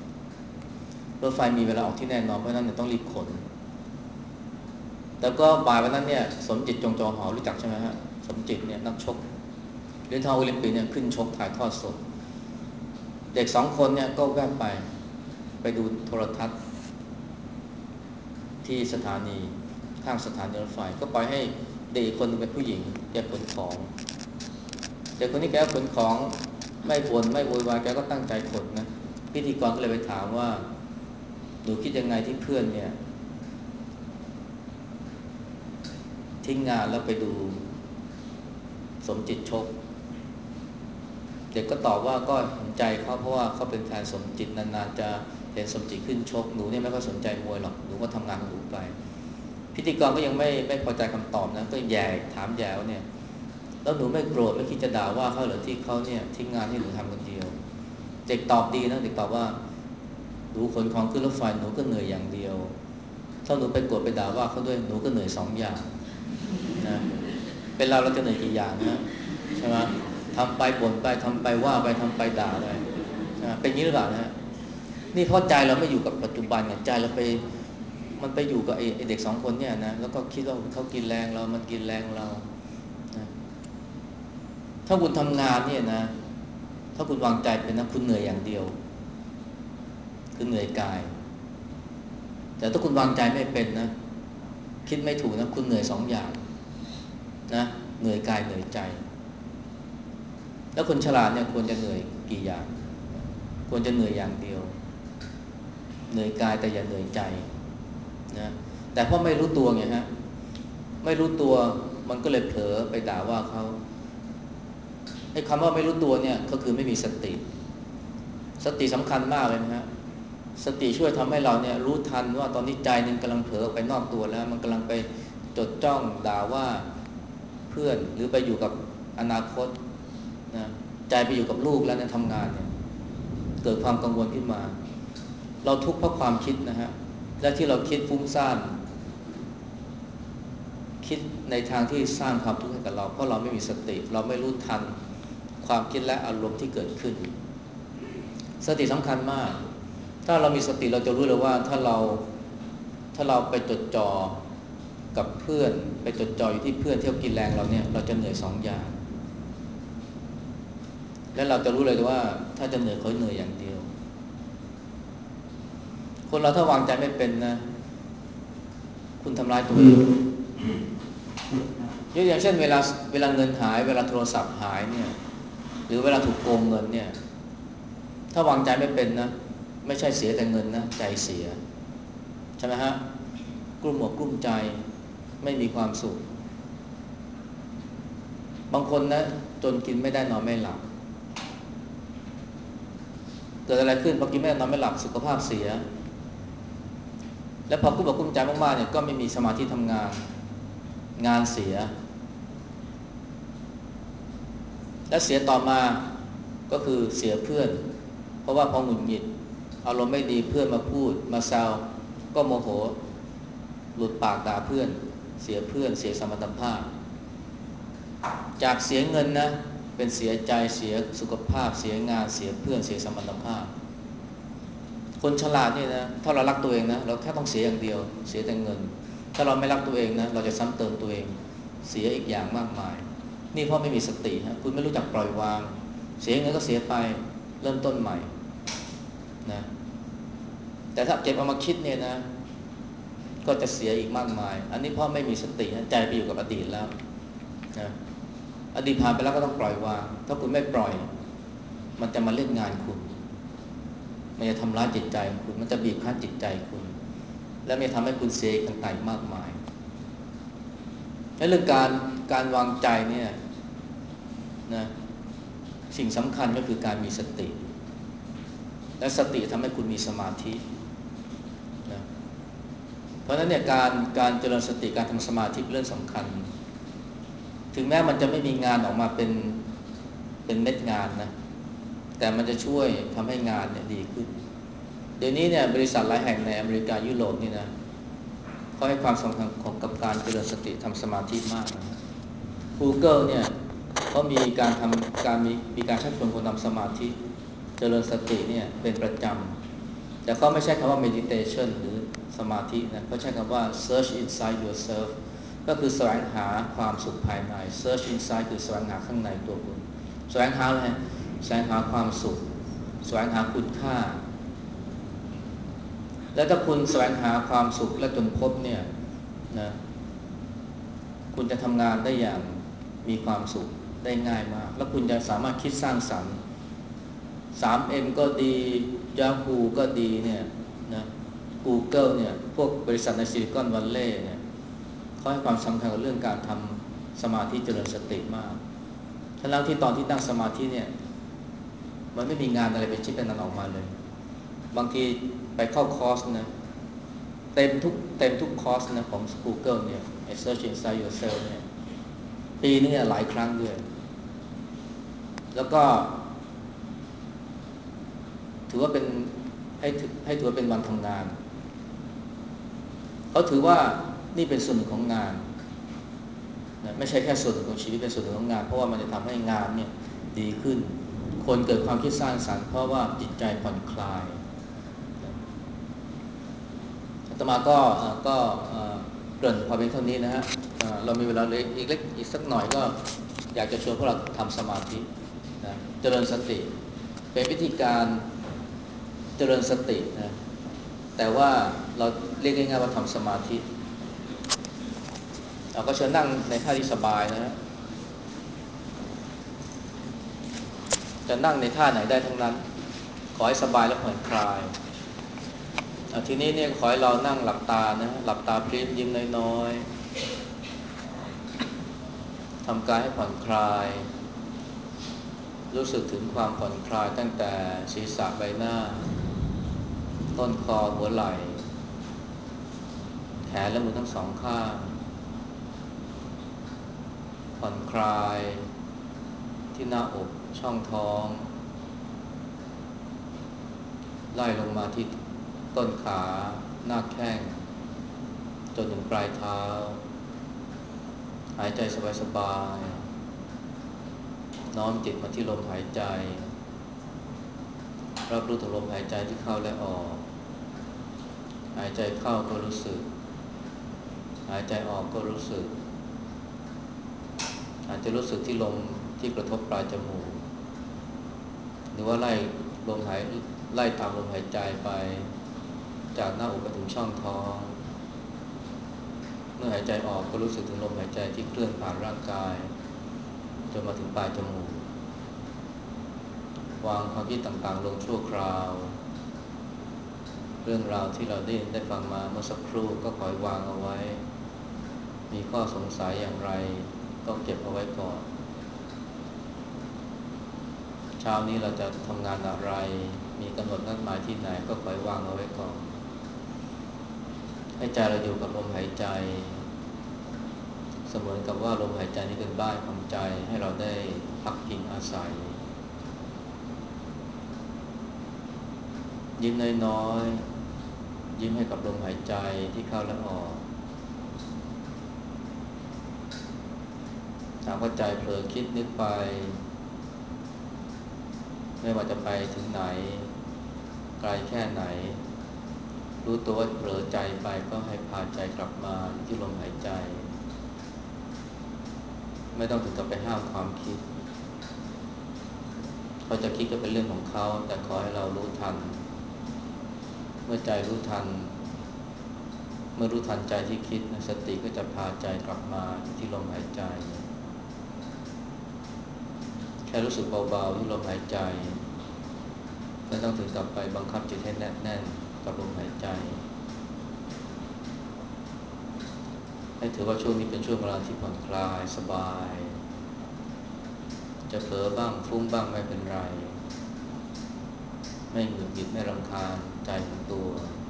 มีเวลาออกที่แน่นอนเพราะนั้นต้องรีบขนแต่ก็บ่ายวันนั้นเนี่ยสมจิตจงจอหอรู้จักใช่ไหมฮะสมจิตเนี่ยนักชกเหรียญทองโอลิมปิกเนี่ยขึ้นชกถ่ายทอดสดเด็ก2คนเนี่ยก็แวะไปดูโทรทัศน์ที่สถานีข้างสถานีรถไฟก็ปล่อยให้เด็กอีกคนนึงเป็นผู้หญิงแกขนของเด็กคนนี้แกขนของไม่บ่นไม่โวยวายแกก็ตั้งใจขนนะพิธีกรก็เลยไปถามว่าหนูคิดยังไงที่เพื่อนเนี่ยทิ้งงานแล้วไปดูสมจิตชกเด็กก็ตอบว่าก็เห็นใจเขาเพราะว่าเขาเป็นแฟนสมจิตนานๆจะเห็นสมจิตขึ้นชกหนูเนี่ยไม่ค่อยสนใจมวยหรอกหนูก็ทำงานของหนูไปพิธีกรก็ยังไม่พอใจคำตอบนะก็แย่ถามแย่ว่าเนี่ยแล้วหนูไม่โกรธไม่คิดจะด่าว่าเขาเหรอที่เขาเนี่ยทิ้งงานให้หนูทำคนเดียวเด็กตอบดีนะเด็กตอบว่าหนูขนของขึ้นรถไฟหนูก็เหนื่อยอย่างเดียวถ้าหนูไปโกรธไปด่าว่าเขาด้วยหนูก็เหนื่อย2อย่างนะเป็นเราจะเหนื่อยกี่อย่างนะใช่ไหมทำไปบ่นไปทำไปว่าไปทำไปด่าไปเป็นอย่างนี้หรือเปล่านะนี่เพราะใจเราไม่อยู่กับปัจจุบันไงใจเรามันไปอยู่กับไอ้เด็ก2คนเนี่ยนะแล้วก็คิดว่าเขากินแรงเรามันกินแรงเรานะถ้าคุณทำงานเนี่ยนะถ้าคุณวางใจเป็นนะคุณเหนื่อยอย่างเดียวคือเหนื่อยกายแต่ถ้าคุณวางใจไม่เป็นนะคิดไม่ถูกนะคุณเหนื่อย2อย่างนะเหนื่อยกายเหนื่อยใจแล้วคนฉลาดเนี่ยควรจะเหนื่อยกี่อย่างควรจะเหนื่อยอย่างเดียวเหนื่อยกายแต่อย่าเหนื่อยใจนะแต่เพราะไม่รู้ตัวไงฮะไม่รู้ตัวมันก็เลยเผลอไปด่าว่าเขาไอ้คำว่าไม่รู้ตัวเนี่ยก็คือไม่มีสติสติสำคัญมากเลยนะฮะสติช่วยทำให้เราเนี่ยรู้ทันว่าตอนนี้ใจนึงกำลังเผลอออกไปนอกตัวแล้วมันกำลังไปจดจ้องด่าว่าเพื่อนหรือไปอยู่กับอนาคตนะใจไปอยู่กับลูกแล้วเนี่ยทำงานเนี่ยเกิดความกังวลขึ้นมาเราทุกข์เพราะความคิดนะฮะและที่เราคิดฟุ้งซ่านคิดในทางที่สร้างความทุกข์ให้กับเราเพราะเราไม่มีสติเราไม่รู้ทันความคิดและอารมณ์ที่เกิดขึ้นสติสำคัญมากถ้าเรามีสติเราจะรู้เลยว่าถ้าเราไปจดจ่อกับเพื่อนไปจดจ่ออยู่ที่เพื่อนที่เขากินแรงเราเนี่ยเราจะเหนื่อย2อย่างและเราจะรู้เลยว่าถ้าจะเหนื่อยเขาเหนื่อยอย่างเดียวคนเราถ้าวางใจไม่เป็นนะคุณทำร้ายตัวเองยกอย่างเช่นเวลาเงินหายเวลาโทรศัพท์หายเนี่ยหรือเวลาถูกโกงเงินเนี่ยถ้าวางใจไม่เป็นนะไม่ใช่เสียแต่เงินนะใจเสียใช่ไหมฮะกลุ้มอกกลุ้มใจไม่มีความสุขบางคนนะจนกินไม่ได้นอนไม่หลับเกิดอะไรขึ้นพอกินไม่ได้นอนไม่หลับสุขภาพเสียแล้วพอกลุ้มอกกลุ้มใจมากๆเนี่ยก็ไม่มีสมาธิทำงานเสียและเสียต่อมาก็คือเสียเพื่อนเพราะว่าพอหงุดหงิดอารมณ์ไม่ดีเพื่อนมาพูดมาแซวก็โมโหหลุดปากด่าเพื่อนเสียเพื่อนเสียสมรรถภาพจากเสียเงินนะเป็นเสียใจเสียสุขภาพเสียงานเสียเพื่อนเสียสมรรถภาพคนฉลาดนี่นะถ้าเรารักตัวเองนะเราแค่ต้องเสียอย่างเดียวเสียแต่เงินถ้าเราไม่รักตัวเองนะเราจะซ้ำเติมตัวเองเสียอีกอย่างมากมายนี่เพราะไม่มีสติฮะคุณไม่รู้จักปล่อยวางเสียเงินก็เสียไปเริ่มต้นใหม่นะแต่ถ้าเก็บเอามาคิดเนี่ยนะก็จะเสียอีกมากมายอันนี้เพราะไม่มีสติใจไปอยู่กับอดีตแล้วนะอดีตผ่านไปแล้วก็ต้องปล่อยวางถ้าคุณไม่ปล่อยมันจะมาเล่นงานคุณมันจะทำร้ายจิตใจคุณมันจะบีบคั้นจิตใจคุณและมันทำให้คุณเสียอีกต่างๆมากมายในเรื่องการวางใจเนี่ยนะสิ่งสำคัญก็คือการมีสติและสติทำให้คุณมีสมาธินะเพราะฉะนั้นเนี่ยการเจริญสติการทำสมาธิเป็นเรื่องสำคัญถึงแม้มันจะไม่มีงานออกมาเป็นเป็นเม็ดงานนะแต่มันจะช่วยทำให้งานเนี่ยดีขึ้นเดี๋ยวนี้เนี่ยบริษัทหลายแห่งในอเมริกายุโรปนี่นะเขาให้ความสำคัญของกับการเจริญสติทำสมาธิมากนะ Google เนี่ยเขามีการทำการมีการชักชวนคนทำสมาธิเจริญสติเนี่ยเป็นประจำแต่เขาไม่ใช่คำว่า meditation หรือสมาธินะเขาใช้คำว่า search inside yourself ก็คือแสวงหาความสุขภายใน search inside คือแสวงหาข้างในตัวคุณแสวงหาอะไรแสวงหาความสุขแสวงหาคุณค่าและถ้าคุณแสวงหาความสุขและจนพบเนี่ยนะคุณจะทำงานได้อย่างมีความสุขได้ง่ายมากแล้วคุณจะสามารถคิดสร้างสรรค์ 3M ก็ดี Yahoo ก็ดีเนี่ยนะ Google เนี่ยพวกบริษัทในซิลิคอนวัลเลย์เนี่ยเขาให้ความสำคัญกับเรื่องการทำสมาธิเจริญสติมากทั้งที่ตอนที่นั่งสมาธิเนี่ยมันไม่มีงานอะไรเป็นชิ้นเป็นอันออกมาเลยบางทีไปเข้าคอร์สนะเต็มทุกคอร์สนะของ Google เนี่ย Search Inside Yourself เนี่ยปีนึงเนี่ยหลายครั้งด้วยแล้วก็ถือว่าเป็นให้ถือว่าเป็นวันทำงานเขาถือว่านี่เป็นส่วนหนึ่งของงานนะไม่ใช่แค่ส่วนหนึ่งของชีวิตเป็นส่วนหนึ่งของงานเพราะว่ามันจะทำให้งานเนี่ยดีขึ้นคนเกิดความคิดสร้างสรรค์เพราะว่าจิตใจผ่อนคลายอาตมาก็เกริ่นพอเป็นเท่านี้นะฮะเรามีเวลาเหลืออีกเล็กอีกสักหน่อยก็อยากจะชวนพวกเราทำสมาธินะเจริญสติเป็นวิธีการเจริญสตินะแต่ว่าเราเรียกง่ายๆว่าทำสมาธิเราก็เชิญนั่งในท่าที่สบายนะฮะจะนั่งในท่าไหนได้ทั้งนั้นขอให้สบายและผ่อนคลายทีนี้เนี่ยขอให้เรานั่งหลับตานะหลับตาพลิ้มยิ้มน้อยๆทำกายให้ผ่อนคลายรู้สึกถึงความผ่อนคลายตั้งแต่ศีรษะใบหน้าต้นคอหัวไหล่แขนและมือทั้งสองข้างผ่อนคลายที่หน้าอกช่องท้องไล่ลงมาที่ต้นขาหน้าแข้งจนถึงปลายเท้าหายใจสบายๆน้อมจิตมาที่ลมหายใจรับรู้ถึงลมหายใจที่เข้าและออกหายใจเข้าก็รู้สึกหายใจออกก็รู้สึกอาจจะรู้สึกที่ลมที่กระทบปลายจมูกหรือว่าไล่ตามลมหายใจไปจากหน้าอกไปถึงช่องท้องเมื่อหายใจออกก็รู้สึกถึงลมหายใจที่เคลื่อนผ่านร่างกายจนมาถึงปลายจมูกวางความคิดต่างๆลงชั่วคราวเรื่องราวที่เราได้ฟังมาเมื่อสักครู่ก็ขอให้วางเอาไว้มีข้อสงสัยอย่างไรก็เก็บเอาไว้ก่อนเช้านี้เราจะทำงานอะไรมีกำหนดนัดหมายที่ไหนก็ขอให้วางเอาไว้ก่อนให้ใจเราอยู่กับลมหายใจเสมือนกับว่าลมหายใจนี้เป็นบ้านของใจให้เราได้พักพิงอาศัยยิ้มน้อยๆยิ้มให้กับลมหายใจที่เข้าและออกหากว่าใจเผลอคิดนึกไปไม่ว่าจะไปถึงไหนไกลแค่ไหนรู้ตัวว่าเผลอใจไปก็ให้พาใจกลับมาที่ลมหายใจไม่ต้องถึงกับไปห้ามความคิดเขาจะคิดก็เป็นเรื่องของเขาแต่ขอให้เรารู้ทันเมื่อใจรู้ทันเมื่อรู้ทันใจที่คิดสติก็จะพาใจกลับมาที่ลมหายใจแค่รู้สึกเบาๆที่ลมหายใจไม่ต้องถึงกับไปบังคับจิตให้แนบแน่นกับลมหายใจให้ถือว่าช่วงนี้เป็นช่วงเวลาที่ผ่อนคลายสบายจะเผลอบ้างฟุ้งบ้างไม่เป็นไรไม่หงุดหงิดไม่รำคาญใจของตัว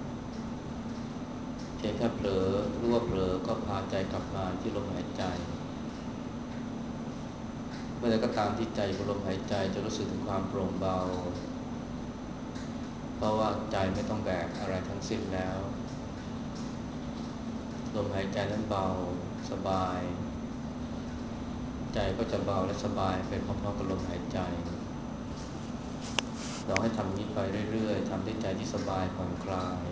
เพียงแค่เผลอรู้ว่าเผลอก็พาใจกลับมาที่ลมหายใจเมื่อใดก็ตามที่ใจอยู่กับลมหายใจจะรู้สึกถึงความโปร่งเบาเพราะว่าใจไม่ต้องแบกอะไรทั้งสิ้นแล้วลมหายใจนั้นเบาสบายใจก็จะเบาและสบายไปพร้อมๆกับลมหายใจลองให้ทำนี้ไปเรื่อยๆทำด้วยใจที่สบายผ่อนคลาย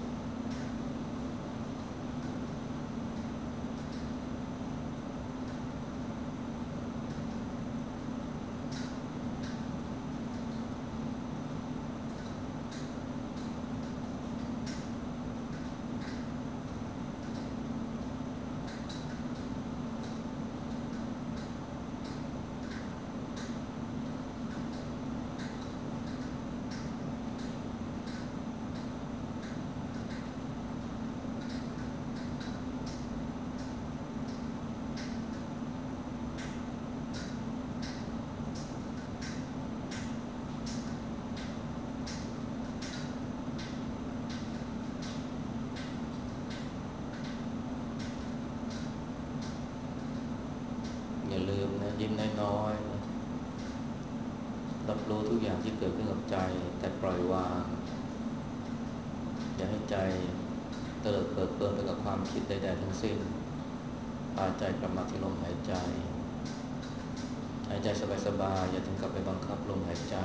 อย่าลืมนะยิ้มน้อยๆนะรับรู้ทุกอย่างที่เกิดขึ้นกับใจแต่ปล่อยวางอย่าให้ใจเตลิดเปิดเปิงไปกับความคิดใดๆทั้งสิ้นพาใจกลับมาที่ลมหายใจหายใจสบายๆอย่าถึงกับไปบังคับลมหายใจ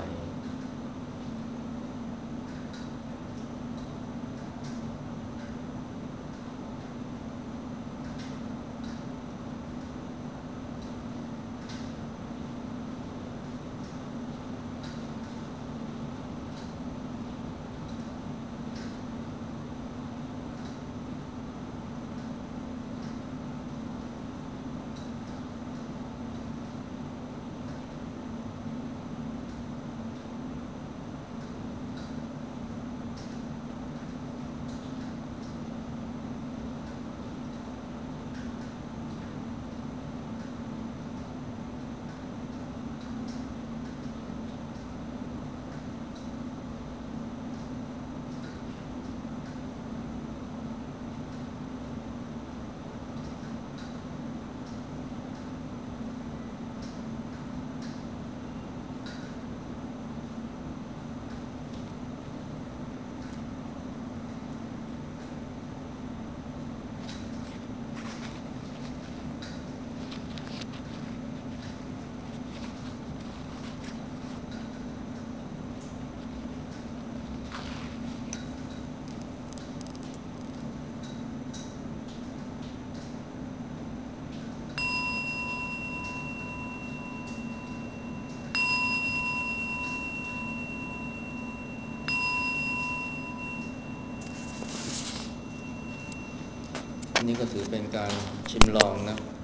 อันนี้ก็ถือเป็นการชิมลองนะ